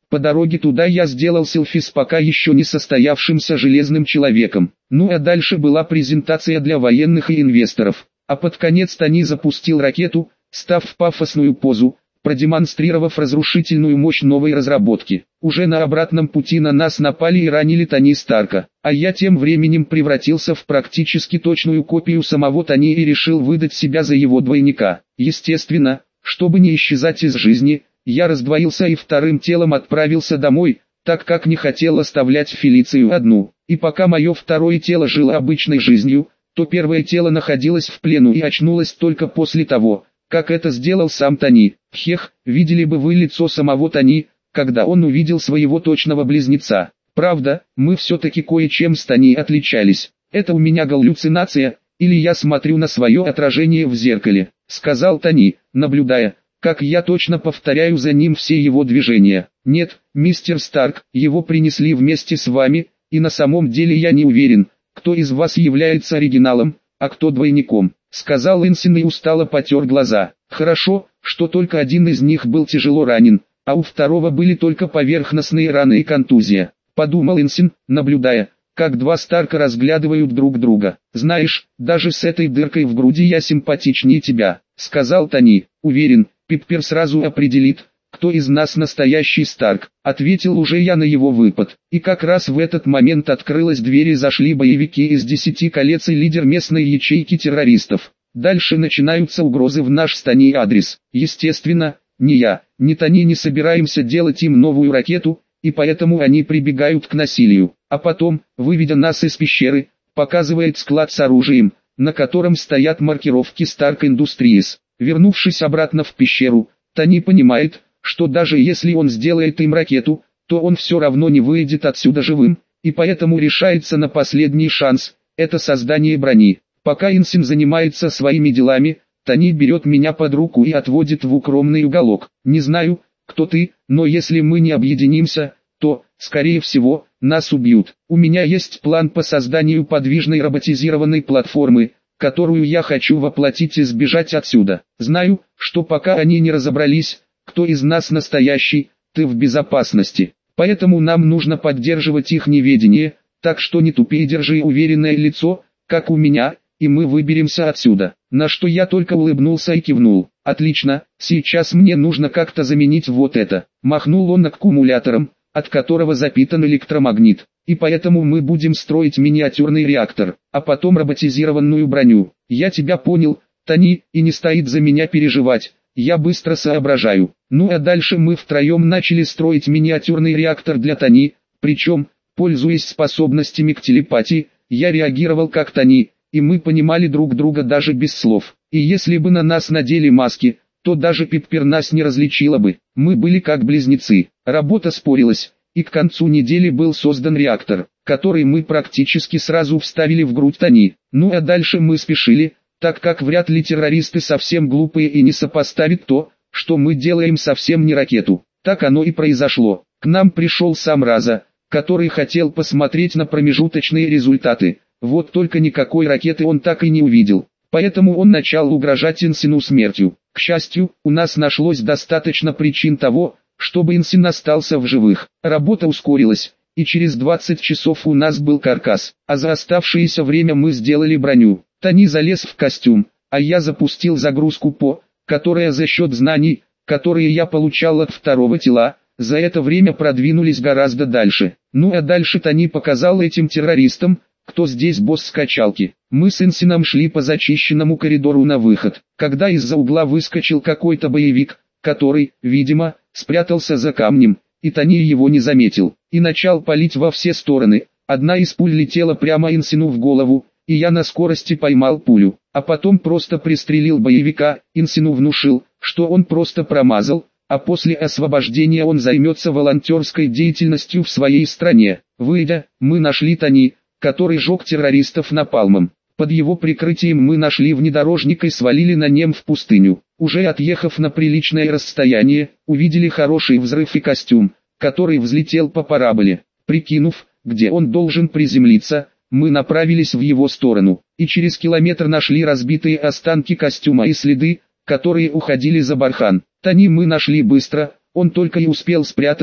По дороге туда я сделал селфи с пока еще не состоявшимся Железным Человеком. Ну а дальше была презентация для военных и инвесторов. А под конец Тони запустил ракету, став в пафосную позу, продемонстрировав разрушительную мощь новой разработки. Уже на обратном пути на нас напали и ранили Тони Старка, а я тем временем превратился в практически точную копию самого Тони и решил выдать себя за его двойника. Естественно, чтобы не исчезать из жизни, я раздвоился и вторым телом отправился домой, так как не хотел оставлять Фелицию одну. И пока мое второе тело жило обычной жизнью, то первое тело находилось в плену и очнулось только после того, как это сделал сам Тони. Хех, видели бы вы лицо самого Тони, когда он увидел своего точного близнеца. Правда, мы все-таки кое-чем с Тони отличались. Это у меня галлюцинация, или я смотрю на свое отражение в зеркале, сказал Тони, наблюдая, как я точно повторяю за ним все его движения. Нет, мистер Старк, его принесли вместе с вами, и на самом деле я не уверен, кто из вас является оригиналом, а кто двойником, сказал Энсин и устало потер глаза. Хорошо, что только один из них был тяжело ранен, а у второго были только поверхностные раны и контузия, подумал Энсин, наблюдая, как два Старка разглядывают друг друга. Знаешь, даже с этой дыркой в груди я симпатичнее тебя, сказал Тони. Уверен, Пиппер сразу определит, кто из нас настоящий Старк, ответил уже я на его выпад. И как раз в этот момент открылась дверь и зашли боевики из 10 колец и лидер местной ячейки террористов. Дальше начинаются угрозы в наш с Тони адрес. Естественно, ни я, ни Тони не собираемся делать им новую ракету, и поэтому они прибегают к насилию. А потом, выведя нас из пещеры, показывает склад с оружием, на котором стоят маркировки Stark Industries. Вернувшись обратно в пещеру, Тони понимает, что даже если он сделает им ракету, то он все равно не выйдет отсюда живым, и поэтому решается на последний шанс, это создание брони. Пока Энсин занимается своими делами, Тони берет меня под руку и отводит в укромный уголок. Не знаю, кто ты, но если мы не объединимся, то, скорее всего, нас убьют. У меня есть план по созданию подвижной роботизированной платформы, которую я хочу воплотить и сбежать отсюда. Знаю, что пока они не разобрались, кто из нас настоящий, ты в безопасности. Поэтому нам нужно поддерживать их неведение, так что не тупи и держи уверенное лицо, как у меня, и мы выберемся отсюда. На что я только улыбнулся и кивнул. Отлично, сейчас мне нужно как-то заменить вот это. Махнул он аккумулятором, от которого запитан электромагнит. И поэтому мы будем строить миниатюрный реактор, а потом роботизированную броню. Я тебя понял, Тони, и не стоит за меня переживать, я быстро соображаю. Ну а дальше мы втроем начали строить миниатюрный реактор для Тони, причем, пользуясь способностями к телепатии, я реагировал как Тони, и мы понимали друг друга даже без слов. И если бы на нас надели маски, то даже Пиппер нас не различила бы, мы были как близнецы. Работа спорилась. И к концу недели был создан реактор, который мы практически сразу вставили в грудь Тони. Ну а дальше мы спешили, так как вряд ли террористы совсем глупые и не сопоставят то, что мы делаем совсем не ракету. Так оно и произошло. К нам пришел сам Раза, который хотел посмотреть на промежуточные результаты. Вот только никакой ракеты он так и не увидел. Поэтому он начал угрожать Энсину смертью. К счастью, у нас нашлось достаточно причин того, чтобы Энсин остался в живых. Работа ускорилась, и через 20 часов у нас был каркас, а за оставшееся время мы сделали броню. Тони залез в костюм, а я запустил загрузку ПО, которая за счет знаний, которые я получал от второго тела, за это время продвинулись гораздо дальше. Ну а дальше Тони показал этим террористам, кто здесь босс скачалки. Мы с Энсином шли по зачищенному коридору на выход, когда из-за угла выскочил какой-то боевик, который, видимо, спрятался за камнем, и Тони его не заметил, и начал палить во все стороны. Одна из пуль летела прямо Энсину в голову, и я на скорости поймал пулю, а потом просто пристрелил боевика. Энсину внушил, что он просто промазал, а после освобождения он займется волонтерской деятельностью в своей стране. Выйдя, мы нашли Тони, который жег террористов напалмом. Под его прикрытием мы нашли внедорожник и свалили на нем в пустыню. Уже отъехав на приличное расстояние, увидели хороший взрыв и костюм, который взлетел по параболе. Прикинув, где он должен приземлиться, мы направились в его сторону, и через километр нашли разбитые останки костюма и следы, которые уходили за бархан. Тони мы нашли быстро, он только и успел спрятаться,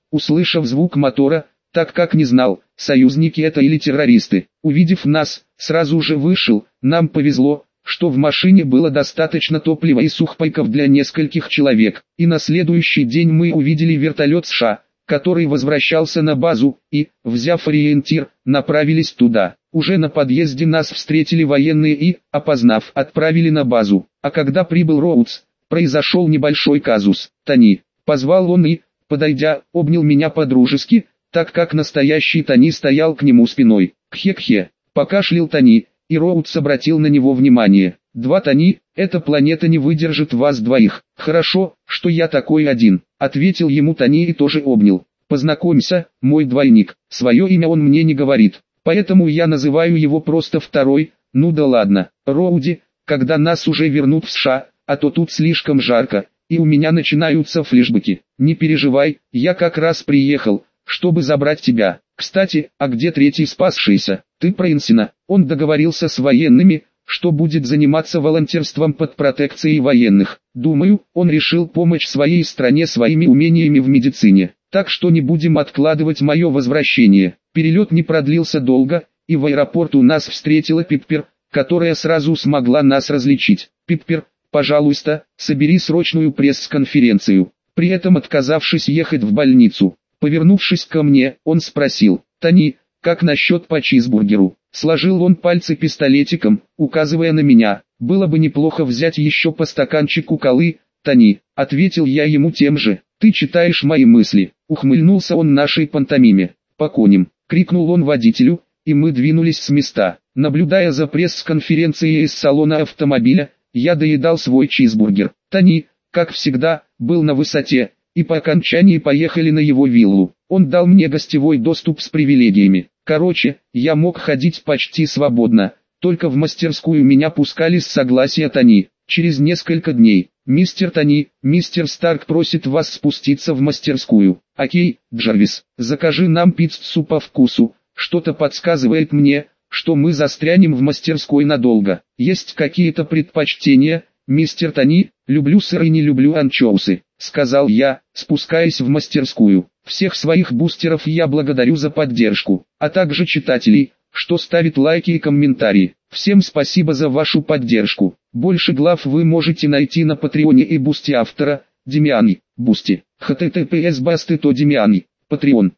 услышав звук мотора, так как не знал, союзники это или террористы. Увидев нас, сразу же вышел. Нам повезло, что в машине было достаточно топлива и сухпайков для нескольких человек. И на следующий день мы увидели вертолет США, который возвращался на базу, и, взяв ориентир, направились туда. Уже на подъезде нас встретили военные и, опознав, отправили на базу. А когда прибыл Роудс, произошел небольшой казус. «Тони», позвал он и, подойдя, обнял меня по-дружески, так как настоящий Тони стоял к нему спиной. «Кхе-кхе», покашлял Тони, и Роудс обратил на него внимание. «Два Тони, эта планета не выдержит вас двоих». «Хорошо, что я такой один», ответил ему Тони и тоже обнял. «Познакомься, мой двойник». Свое имя он мне не говорит, поэтому я называю его просто второй. Ну да ладно. «Роуди, когда нас уже вернут в США, а то тут слишком жарко, и у меня начинаются флешбеки. Не переживай, я как раз приехал, чтобы забрать тебя. Кстати, а где третий спасшийся? Ты про Инсина?» Он договорился с военными, что будет заниматься волонтерством под протекцией военных. Думаю, он решил помочь своей стране своими умениями в медицине. Так что не будем откладывать мое возвращение. Перелет не продлился долго, и в аэропорту нас встретила Пиппер, которая сразу смогла нас различить. «Пиппер, пожалуйста, собери срочную пресс-конференцию», при этом отказавшись ехать в больницу. Повернувшись ко мне, он спросил: «Тони, как насчет по чизбургеру?» Сложил он пальцы пистолетиком, указывая на меня. «Было бы неплохо взять еще по стаканчику колы, Тони», ответил я ему тем же. «Ты читаешь мои мысли», ухмыльнулся он нашей пантомиме. «По коням», крикнул он водителю, и мы двинулись с места. Наблюдая за пресс-конференцией из салона автомобиля, я доедал свой чизбургер. Тони, как всегда, был на высоте, и по окончании поехали на его виллу. Он дал мне гостевой доступ с привилегиями. Короче, я мог ходить почти свободно, только в мастерскую меня пускали с согласия Тони. Через несколько дней: «Мистер Тони, мистер Старк просит вас спуститься в мастерскую». «Окей, Джарвис, закажи нам пиццу по вкусу». Что-то подсказывает мне, что мы застрянем в мастерской надолго. «Есть какие-то предпочтения, мистер Тони?» «Люблю сыр и не люблю анчоусы», сказал я, спускаясь в мастерскую. «Всех своих бустеров я благодарю за поддержку, а также читателей, что ставят лайки и комментарии. Всем спасибо за вашу поддержку. Больше глав вы можете найти на Патреоне и Бусти автора, Демиани, Бусти, https://basty.to Демиани, Patreon,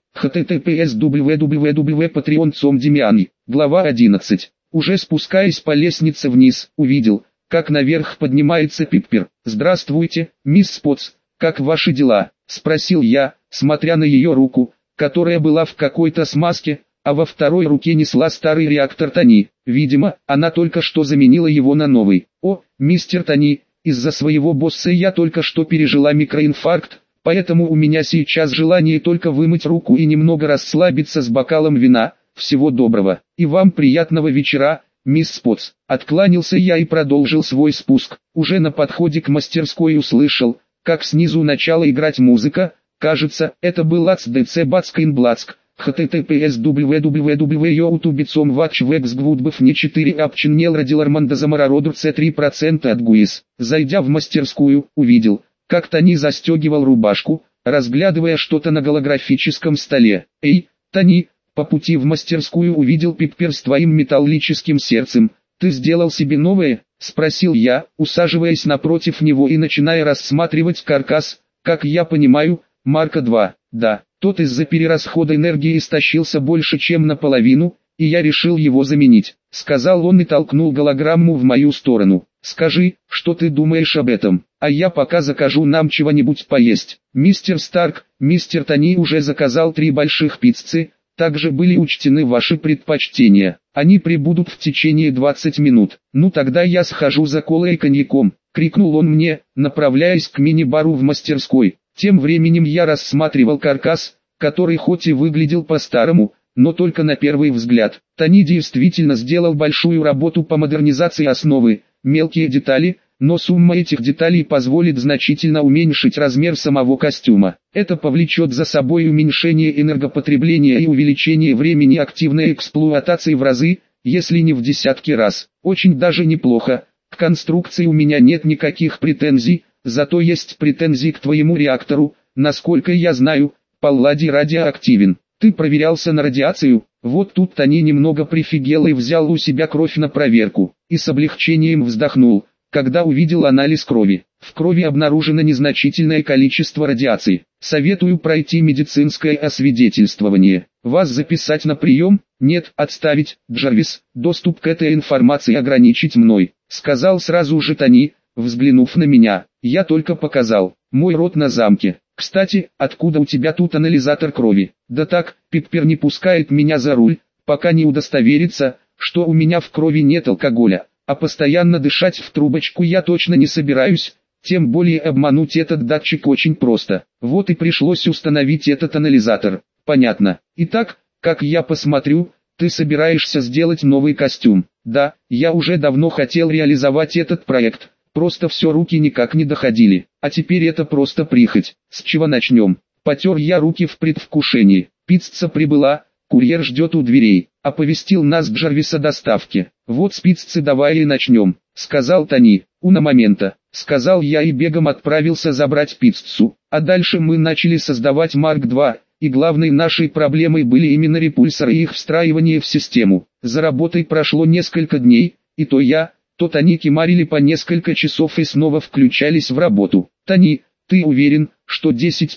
https://www.patreon.com Демиани. Глава 11. Уже спускаясь по лестнице вниз, увидел, как наверх поднимается Пиппер. «Здравствуйте, мисс Спотс, как ваши дела?» спросил я, смотря на ее руку, которая была в какой-то смазке, а во второй руке несла старый реактор Тони. Видимо, она только что заменила его на новый. «О, мистер Тони, из-за своего босса я только что пережила микроинфаркт, поэтому у меня сейчас желание только вымыть руку и немного расслабиться с бокалом вина. Всего доброго, и вам приятного вечера, мисс Спотс». Откланялся я и продолжил свой спуск. Уже на подходе к мастерской услышал, как снизу начала играть музыка. Кажется, это был АЦДЦ Бацкинблацк. https://www.youtube.com watchwegsgvudbов не 4 апчиннел радиларманда замарародур C3% от ГУИС. Зайдя в мастерскую, увидел, как Тони застегивал рубашку, разглядывая что-то на голографическом столе. «Эй, Тони!» По пути в мастерскую увидел Пиппер с твоим металлическим сердцем. «Ты сделал себе новое?» — спросил я, усаживаясь напротив него и начиная рассматривать каркас. «Как я понимаю, марка 2. Да, тот из-за перерасхода энергии истощился больше чем наполовину, и я решил его заменить», — сказал он и толкнул голограмму в мою сторону. «Скажи, что ты думаешь об этом, а я пока закажу нам чего-нибудь поесть». «Мистер Старк, мистер Тони уже заказал 3 больших пиццы. Также были учтены ваши предпочтения. Они прибудут в течение 20 минут. Ну тогда я схожу за колой и коньяком», — крикнул он мне, направляясь к мини-бару в мастерской. Тем временем я рассматривал каркас, который хоть и выглядел по-старому, но только на первый взгляд. Тони действительно сделал большую работу по модернизации основы, мелкие детали, но сумма этих деталей позволит значительно уменьшить размер самого костюма. Это повлечет за собой уменьшение энергопотребления и увеличение времени активной эксплуатации в разы, если не в десятки раз. Очень даже неплохо. К конструкции у меня нет никаких претензий, зато есть претензии к твоему реактору. Насколько я знаю, Палладий радиоактивен. Ты проверялся на радиацию? Вот тут Тони немного прифигел и взял у себя кровь на проверку, и с облегчением вздохнул, когда увидел анализ крови. В крови обнаружено незначительное количество радиации. Советую пройти медицинское освидетельствование. Вас записать на прием? Нет, отставить, Джарвис, доступ к этой информации ограничить мной, сказал сразу же Тони, взглянув на меня. Я только показал. Мой род на замке. Кстати, откуда у тебя тут анализатор крови? Да так, Пиппер не пускает меня за руль, пока не удостоверится, что у меня в крови нет алкоголя. А постоянно дышать в трубочку я точно не собираюсь, тем более обмануть этот датчик очень просто. Вот и пришлось установить этот анализатор. Понятно. Итак, как я посмотрю, ты собираешься сделать новый костюм. Да, я уже давно хотел реализовать этот проект. Просто все руки никак не доходили. А теперь это просто прихоть. С чего начнем? Потер я руки в предвкушении. Пицца прибыла, курьер ждет у дверей. Оповестил нас Джарвис о доставке. Вот с пиццы давай и начнем, сказал Тони. Уна момента, сказал я и бегом отправился забрать пиццу. А дальше мы начали создавать Марк 2. И главной нашей проблемой были именно репульсоры и их встраивание в систему. За работой прошло несколько дней, и то я, то Тони кимарили по несколько часов и снова включались в работу. Тони, ты уверен, что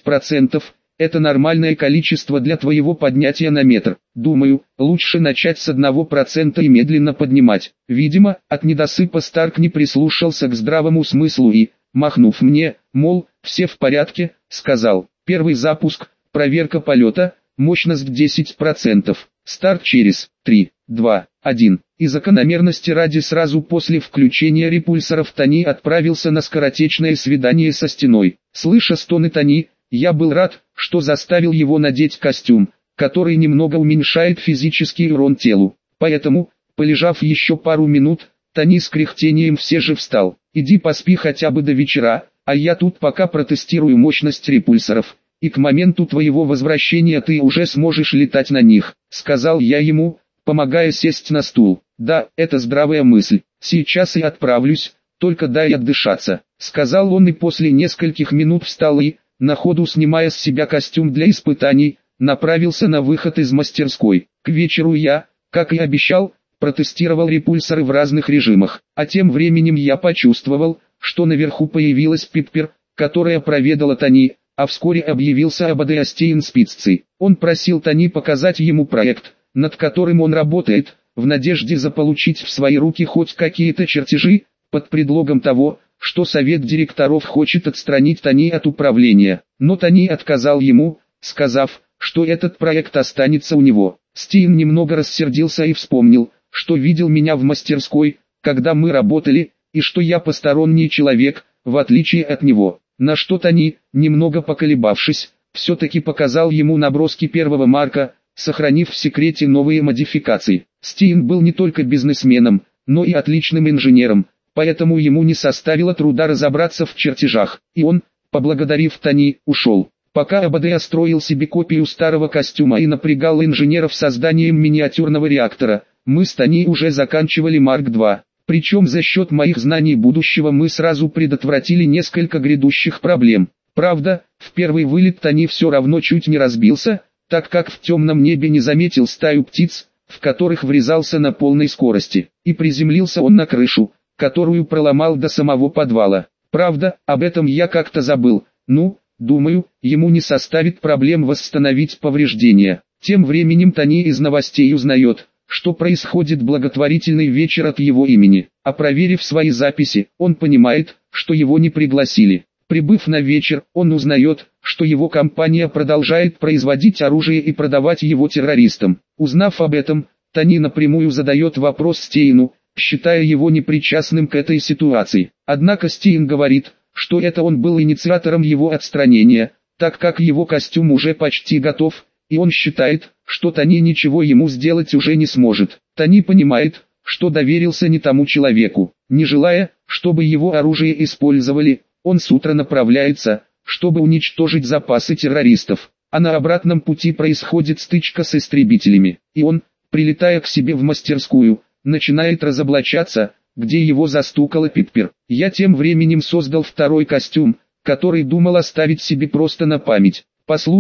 10% – это нормальное количество для твоего поднятия на метр? Думаю, лучше начать с 1% и медленно поднимать. Видимо, от недосыпа Старк не прислушался к здравому смыслу и, махнув мне, мол, все в порядке, сказал. Первый запуск, проверка полета, мощность 10%. Старт через 3, 2, 1. И закономерности ради сразу после включения репульсоров Тони отправился на скоротечное свидание со стеной. Слыша стоны Тони, я был рад, что заставил его надеть костюм, который немного уменьшает физический урон телу. Поэтому, полежав еще пару минут, Тони с кряхтением все же встал. Иди поспи хотя бы до вечера, а я тут пока протестирую мощность репульсоров. И к моменту твоего возвращения ты уже сможешь летать на них, сказал я ему, помогая сесть на стул. Да, это здравая мысль, сейчас и отправлюсь, только дай отдышаться, сказал он и после нескольких минут встал и, на ходу снимая с себя костюм для испытаний, направился на выход из мастерской. К вечеру я, как и обещал, протестировал репульсоры в разных режимах, а тем временем я почувствовал, что наверху появилась Пиппер, которая проведала Тони, а вскоре объявился Абадеа Стейнспицци. Он просил Тони показать ему проект, над которым он работает, в надежде заполучить в свои руки хоть какие-то чертежи, под предлогом того, что совет директоров хочет отстранить Тони от управления. Но Тони отказал ему, сказав, что этот проект останется у него. Стейн немного рассердился и вспомнил, что видел меня в мастерской, когда мы работали, и что я посторонний человек, в отличие от него. На что Тони, немного поколебавшись, все-таки показал ему наброски первого Марка, сохранив в секрете новые модификации. Стейн был не только бизнесменом, но и отличным инженером, поэтому ему не составило труда разобраться в чертежах, и он, поблагодарив Тони, ушел. Пока Абадеа строил себе копию старого костюма и напрягал инженеров созданием миниатюрного реактора, мы с Тони уже заканчивали Марк 2. Причем за счет моих знаний будущего мы сразу предотвратили несколько грядущих проблем. Правда, в первый вылет Тони все равно чуть не разбился, так как в темном небе не заметил стаю птиц, в которых врезался на полной скорости, и приземлился он на крышу, которую проломал до самого подвала. Правда, об этом я как-то забыл, думаю, ему не составит проблем восстановить повреждения. Тем временем Тони из новостей узнает, что происходит благотворительный вечер от его имени, а проверив свои записи, он понимает, что его не пригласили. Прибыв на вечер, он узнает, что его компания продолжает производить оружие и продавать его террористам. Узнав об этом, Тони напрямую задает вопрос Стейну, считая его непричастным к этой ситуации. Однако Стейн говорит, что это он был инициатором его отстранения, так как его костюм уже почти готов, и он считает, что Тони ничего ему сделать уже не сможет. Тони понимает, что доверился не тому человеку. Не желая, чтобы его оружие использовали, он с утра направляется, чтобы уничтожить запасы террористов. А на обратном пути происходит стычка с истребителями, и он, прилетая к себе в мастерскую, начинает разоблачаться, где его застукала Пиппер. Я тем временем создал второй костюм, который думал оставить себе просто на память. «Послушай,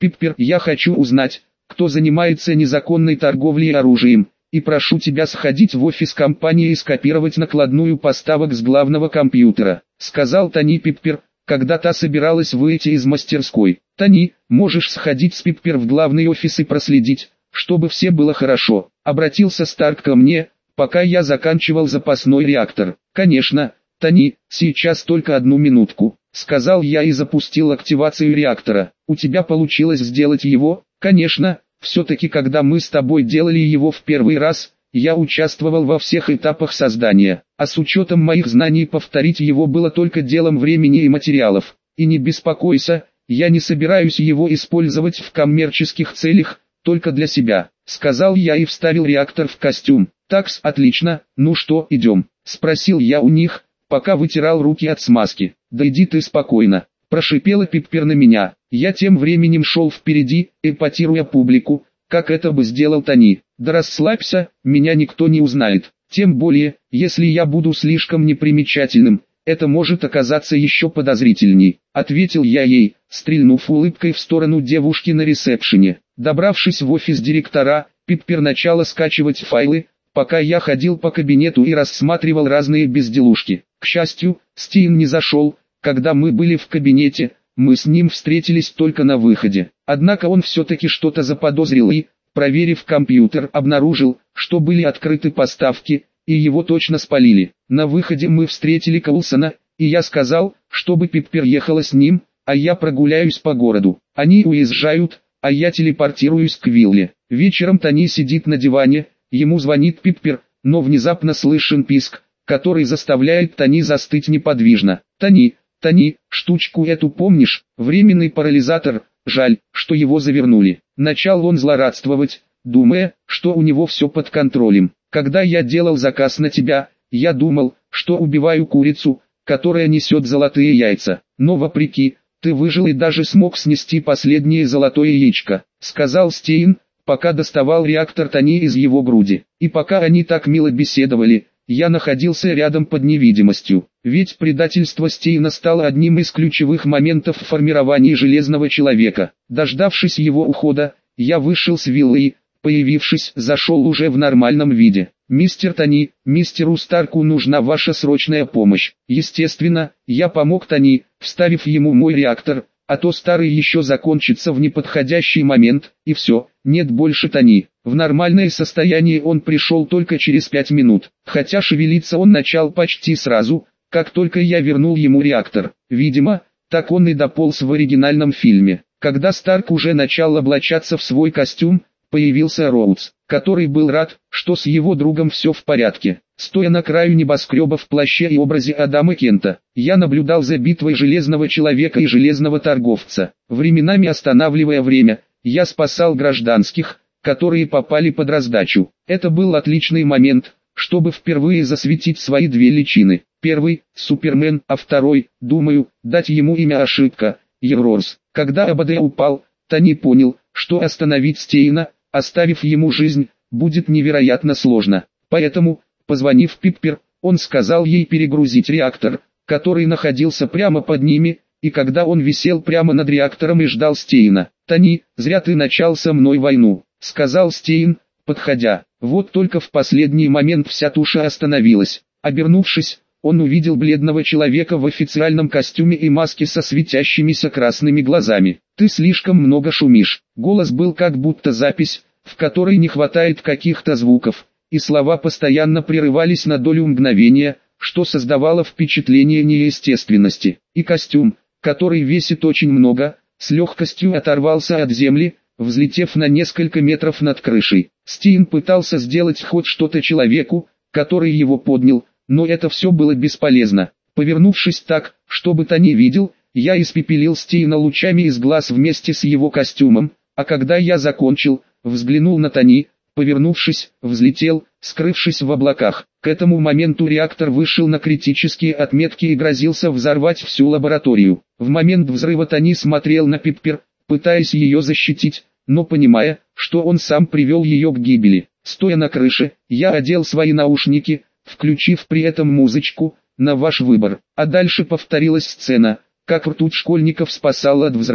Пиппер, я хочу узнать, кто занимается незаконной торговлей оружием, и прошу тебя сходить в офис компании и скопировать накладную поставок с главного компьютера», — сказал Тони Пиппер, когда та собиралась выйти из мастерской. «Тони, можешь сходить с Пиппер в главный офис и проследить, чтобы все было хорошо», — обратился Старк ко мне, пока я заканчивал запасной реактор. «Конечно, Тони, сейчас только одну минутку», — сказал я и запустил активацию реактора. «У тебя получилось сделать его?» «Конечно, все-таки когда мы с тобой делали его в первый раз, я участвовал во всех этапах создания, а с учетом моих знаний повторить его было только делом времени и материалов. И не беспокойся, я не собираюсь его использовать в коммерческих целях, только для себя», — сказал я и вставил реактор в костюм. «Такс, отлично, ну что, идем?» — спросил я у них, пока вытирал руки от смазки. «Да иди ты спокойно», — прошипела Пиппер на меня. Я тем временем шел впереди, эпатируя публику, как это бы сделал Тони. «Да расслабься, меня никто не узнает. Тем более, если я буду слишком непримечательным, это может оказаться еще подозрительней», — ответил я ей, стрельнув улыбкой в сторону девушки на ресепшене. Добравшись в офис директора, Пиппер начала скачивать файлы, пока я ходил по кабинету и рассматривал разные безделушки. К счастью, Стивен не зашел, когда мы были в кабинете, мы с ним встретились только на выходе. Однако он все-таки что-то заподозрил и, проверив компьютер, обнаружил, что были открыты поставки, и его точно спалили. На выходе мы встретили Коулсона, и я сказал, чтобы Пиппер ехала с ним, а я прогуляюсь по городу. Они уезжают, а я телепортируюсь к вилле. Вечером Тони сидит на диване, ему звонит Пиппер, но внезапно слышен писк, который заставляет Тони застыть неподвижно. «Тони, штучку эту помнишь? Временный парализатор, жаль, что его завернули». Начал он злорадствовать, думая, что у него все под контролем. «Когда я делал заказ на тебя, я думал, что убиваю курицу, которая несет золотые яйца. Но вопреки, ты выжил и даже смог снести последнее золотое яичко», — сказал Стейн, пока доставал реактор Тони из его груди. И пока они так мило беседовали, я находился рядом под невидимостью, ведь предательство Стейна стало одним из ключевых моментов в формировании Железного Человека. Дождавшись его ухода, я вышел с виллы и, появившись, зашел уже в нормальном виде. «Мистер Тони, мистеру Старку нужна ваша срочная помощь». Естественно, я помог Тони, вставив ему мой реактор, а то старый еще закончится в неподходящий момент, и все, нет больше Тони. В нормальное состояние он пришел только через 5 минут, хотя шевелиться он начал почти сразу, как только я вернул ему реактор. Видимо, так он и дополз в оригинальном фильме. Когда Старк уже начал облачаться в свой костюм, появился Роудс, который был рад, что с его другом все в порядке. Стоя на краю небоскреба в плаще и образе Адама Кента, я наблюдал за битвой Железного Человека и Железного Торговца. Временами останавливая время, я спасал гражданских, которые попали под раздачу. Это был отличный момент, чтобы впервые засветить свои две личины. Первый – Супермен, а второй, думаю, дать ему имя ошибка – Ерорс. Когда АБД упал, Тони понял, что остановить Стейна, оставив ему жизнь, будет невероятно сложно. Поэтому, позвонив Пиппер, он сказал ей перегрузить реактор, который находился прямо под ними, и когда он висел прямо над реактором и ждал Стейна. «Тони, зря ты начал со мной войну», — сказал Стейн, подходя. Вот только в последний момент вся туша остановилась. Обернувшись, он увидел бледного человека в официальном костюме и маске со светящимися красными глазами. «Ты слишком много шумишь». Голос был как будто запись, в которой не хватает каких-то звуков, и слова постоянно прерывались на долю мгновения, что создавало впечатление неестественности. И костюм, который весит очень много, с легкостью оторвался от земли, взлетев на несколько метров над крышей. Стейн пытался сделать хоть что-то человеку, который его поднял, но это все было бесполезно. Повернувшись так, чтобы Тони видел, я испепелил Стейна лучами из глаз вместе с его костюмом, а когда я закончил, взглянул на Тони, повернувшись, взлетел, скрывшись в облаках. К этому моменту реактор вышел на критические отметки и грозился взорвать всю лабораторию. В момент взрыва Тони смотрел на Пиппер, пытаясь ее защитить, но понимая, что он сам привел ее к гибели. Стоя на крыше, я одел свои наушники, включив при этом музычку, на ваш выбор. А дальше повторилась сцена, как ртуть школьников спасала от взрыва.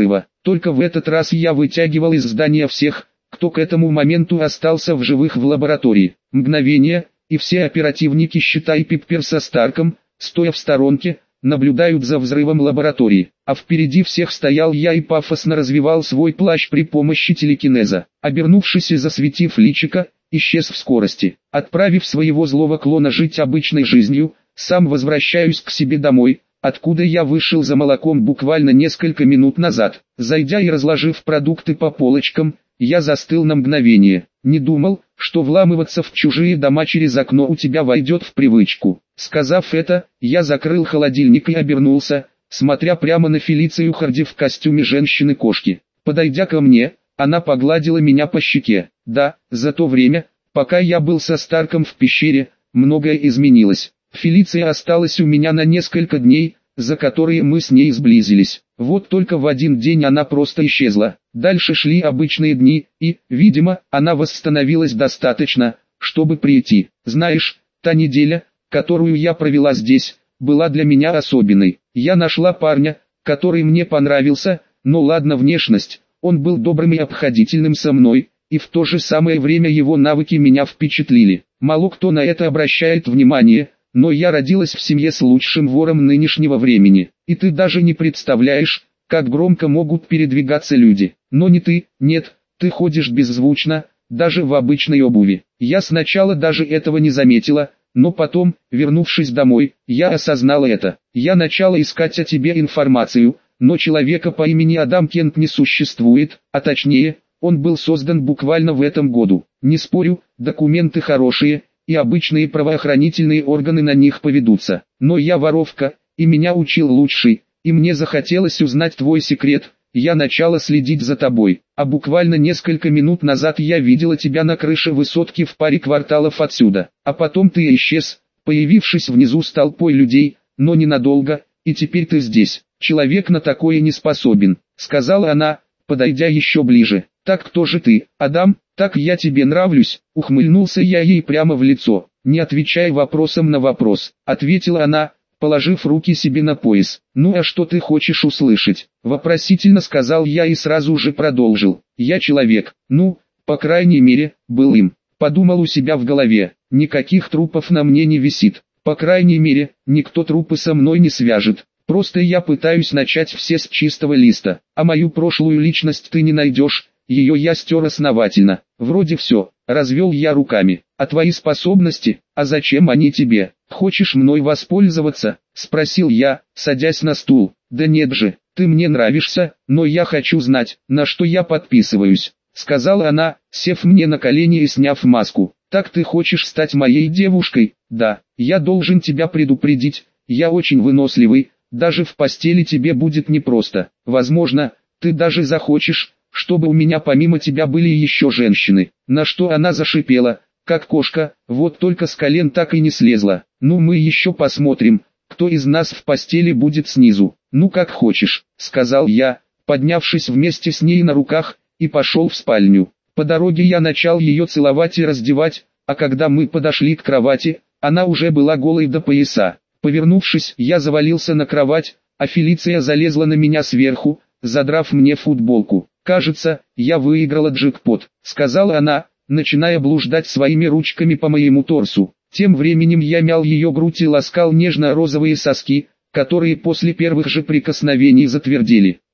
Только в этот раз я вытягивал из здания всех, кто к этому моменту остался в живых в лаборатории. Мгновение, и все оперативники, считай Пиппер со Старком, стоя в сторонке, наблюдают за взрывом лаборатории. А впереди всех стоял я и пафосно развивал свой плащ при помощи телекинеза. Обернувшись и засветив личико, исчез в скорости. Отправив своего злого клона жить обычной жизнью, сам возвращаюсь к себе домой, откуда я вышел за молоком буквально несколько минут назад. Зайдя и разложив продукты по полочкам, я застыл на мгновение. Не думал, что вламываться в чужие дома через окно у тебя войдет в привычку. Сказав это, я закрыл холодильник и обернулся, смотря прямо на Фелицию Харди в костюме женщины-кошки. Подойдя ко мне, она погладила меня по щеке. Да, за то время, пока я был со Старком в пещере, многое изменилось. Фелиция осталась у меня на несколько дней, за которые мы с ней сблизились. Вот только в один день она просто исчезла. Дальше шли обычные дни, и, видимо, она восстановилась достаточно, чтобы прийти. Знаешь, та неделя, которую я провела здесь, была для меня особенной. Я нашла парня, который мне понравился, но ладно внешность, он был добрым и обходительным со мной, и в то же самое время его навыки меня впечатлили. Мало кто на это обращает внимание, но я родилась в семье с лучшим вором нынешнего времени, и ты даже не представляешь, как громко могут передвигаться люди. Но не ты, нет, ты ходишь беззвучно, даже в обычной обуви. Я сначала даже этого не заметила, но потом, вернувшись домой, я осознала это. Я начала искать о тебе информацию, но человека по имени Адам Кент не существует, а точнее, он был создан буквально в этом году. Не спорю, документы хорошие, и обычные правоохранительные органы на них поведутся. Но я воровка, и меня учил лучший, и мне захотелось узнать твой секрет. Я начала следить за тобой, а буквально несколько минут назад я видела тебя на крыше высотки в паре кварталов отсюда. А потом ты исчез, появившись внизу с толпой людей, но ненадолго, и теперь ты здесь. Человек на такое не способен, сказала она, подойдя еще ближе. Так кто же ты, Адам? Так я тебе нравлюсь, ухмыльнулся я ей прямо в лицо. Не отвечая вопросом на вопрос, ответила она, положив руки себе на пояс. Ну а что ты хочешь услышать? Вопросительно сказал я и сразу же продолжил. Я человек, ну, по крайней мере, был им. Подумал у себя в голове, никаких трупов на мне не висит. По крайней мере, никто трупы со мной не свяжет. Просто я пытаюсь начать все с чистого листа. А мою прошлую личность ты не найдешь. Ее я стер основательно. Вроде все, развел я руками. А твои способности, а зачем они тебе? Хочешь мной воспользоваться? Спросил я, садясь на стул. Да нет же, ты мне нравишься, но я хочу знать, на что я подписываюсь. Сказала она, сев мне на колени и сняв маску. Так ты хочешь стать моей девушкой? Да, я должен тебя предупредить, я очень выносливый, даже в постели тебе будет непросто. Возможно, ты даже захочешь, чтобы у меня помимо тебя были еще женщины. На что она зашипела, как кошка, вот только с колен так и не слезла. Ну мы еще посмотрим, кто из нас в постели будет снизу. Ну как хочешь, сказал я, поднявшись вместе с ней на руках, и пошел в спальню. По дороге я начал ее целовать и раздевать, а когда мы подошли к кровати, она уже была голой до пояса. Повернувшись, я завалился на кровать, а Фелиция залезла на меня сверху, задрав мне футболку. «Кажется, я выиграла джекпот», — сказала она, начиная блуждать своими ручками по моему торсу. Тем временем я мял ее грудь и ласкал нежно-розовые соски, которые после первых же прикосновений затвердели.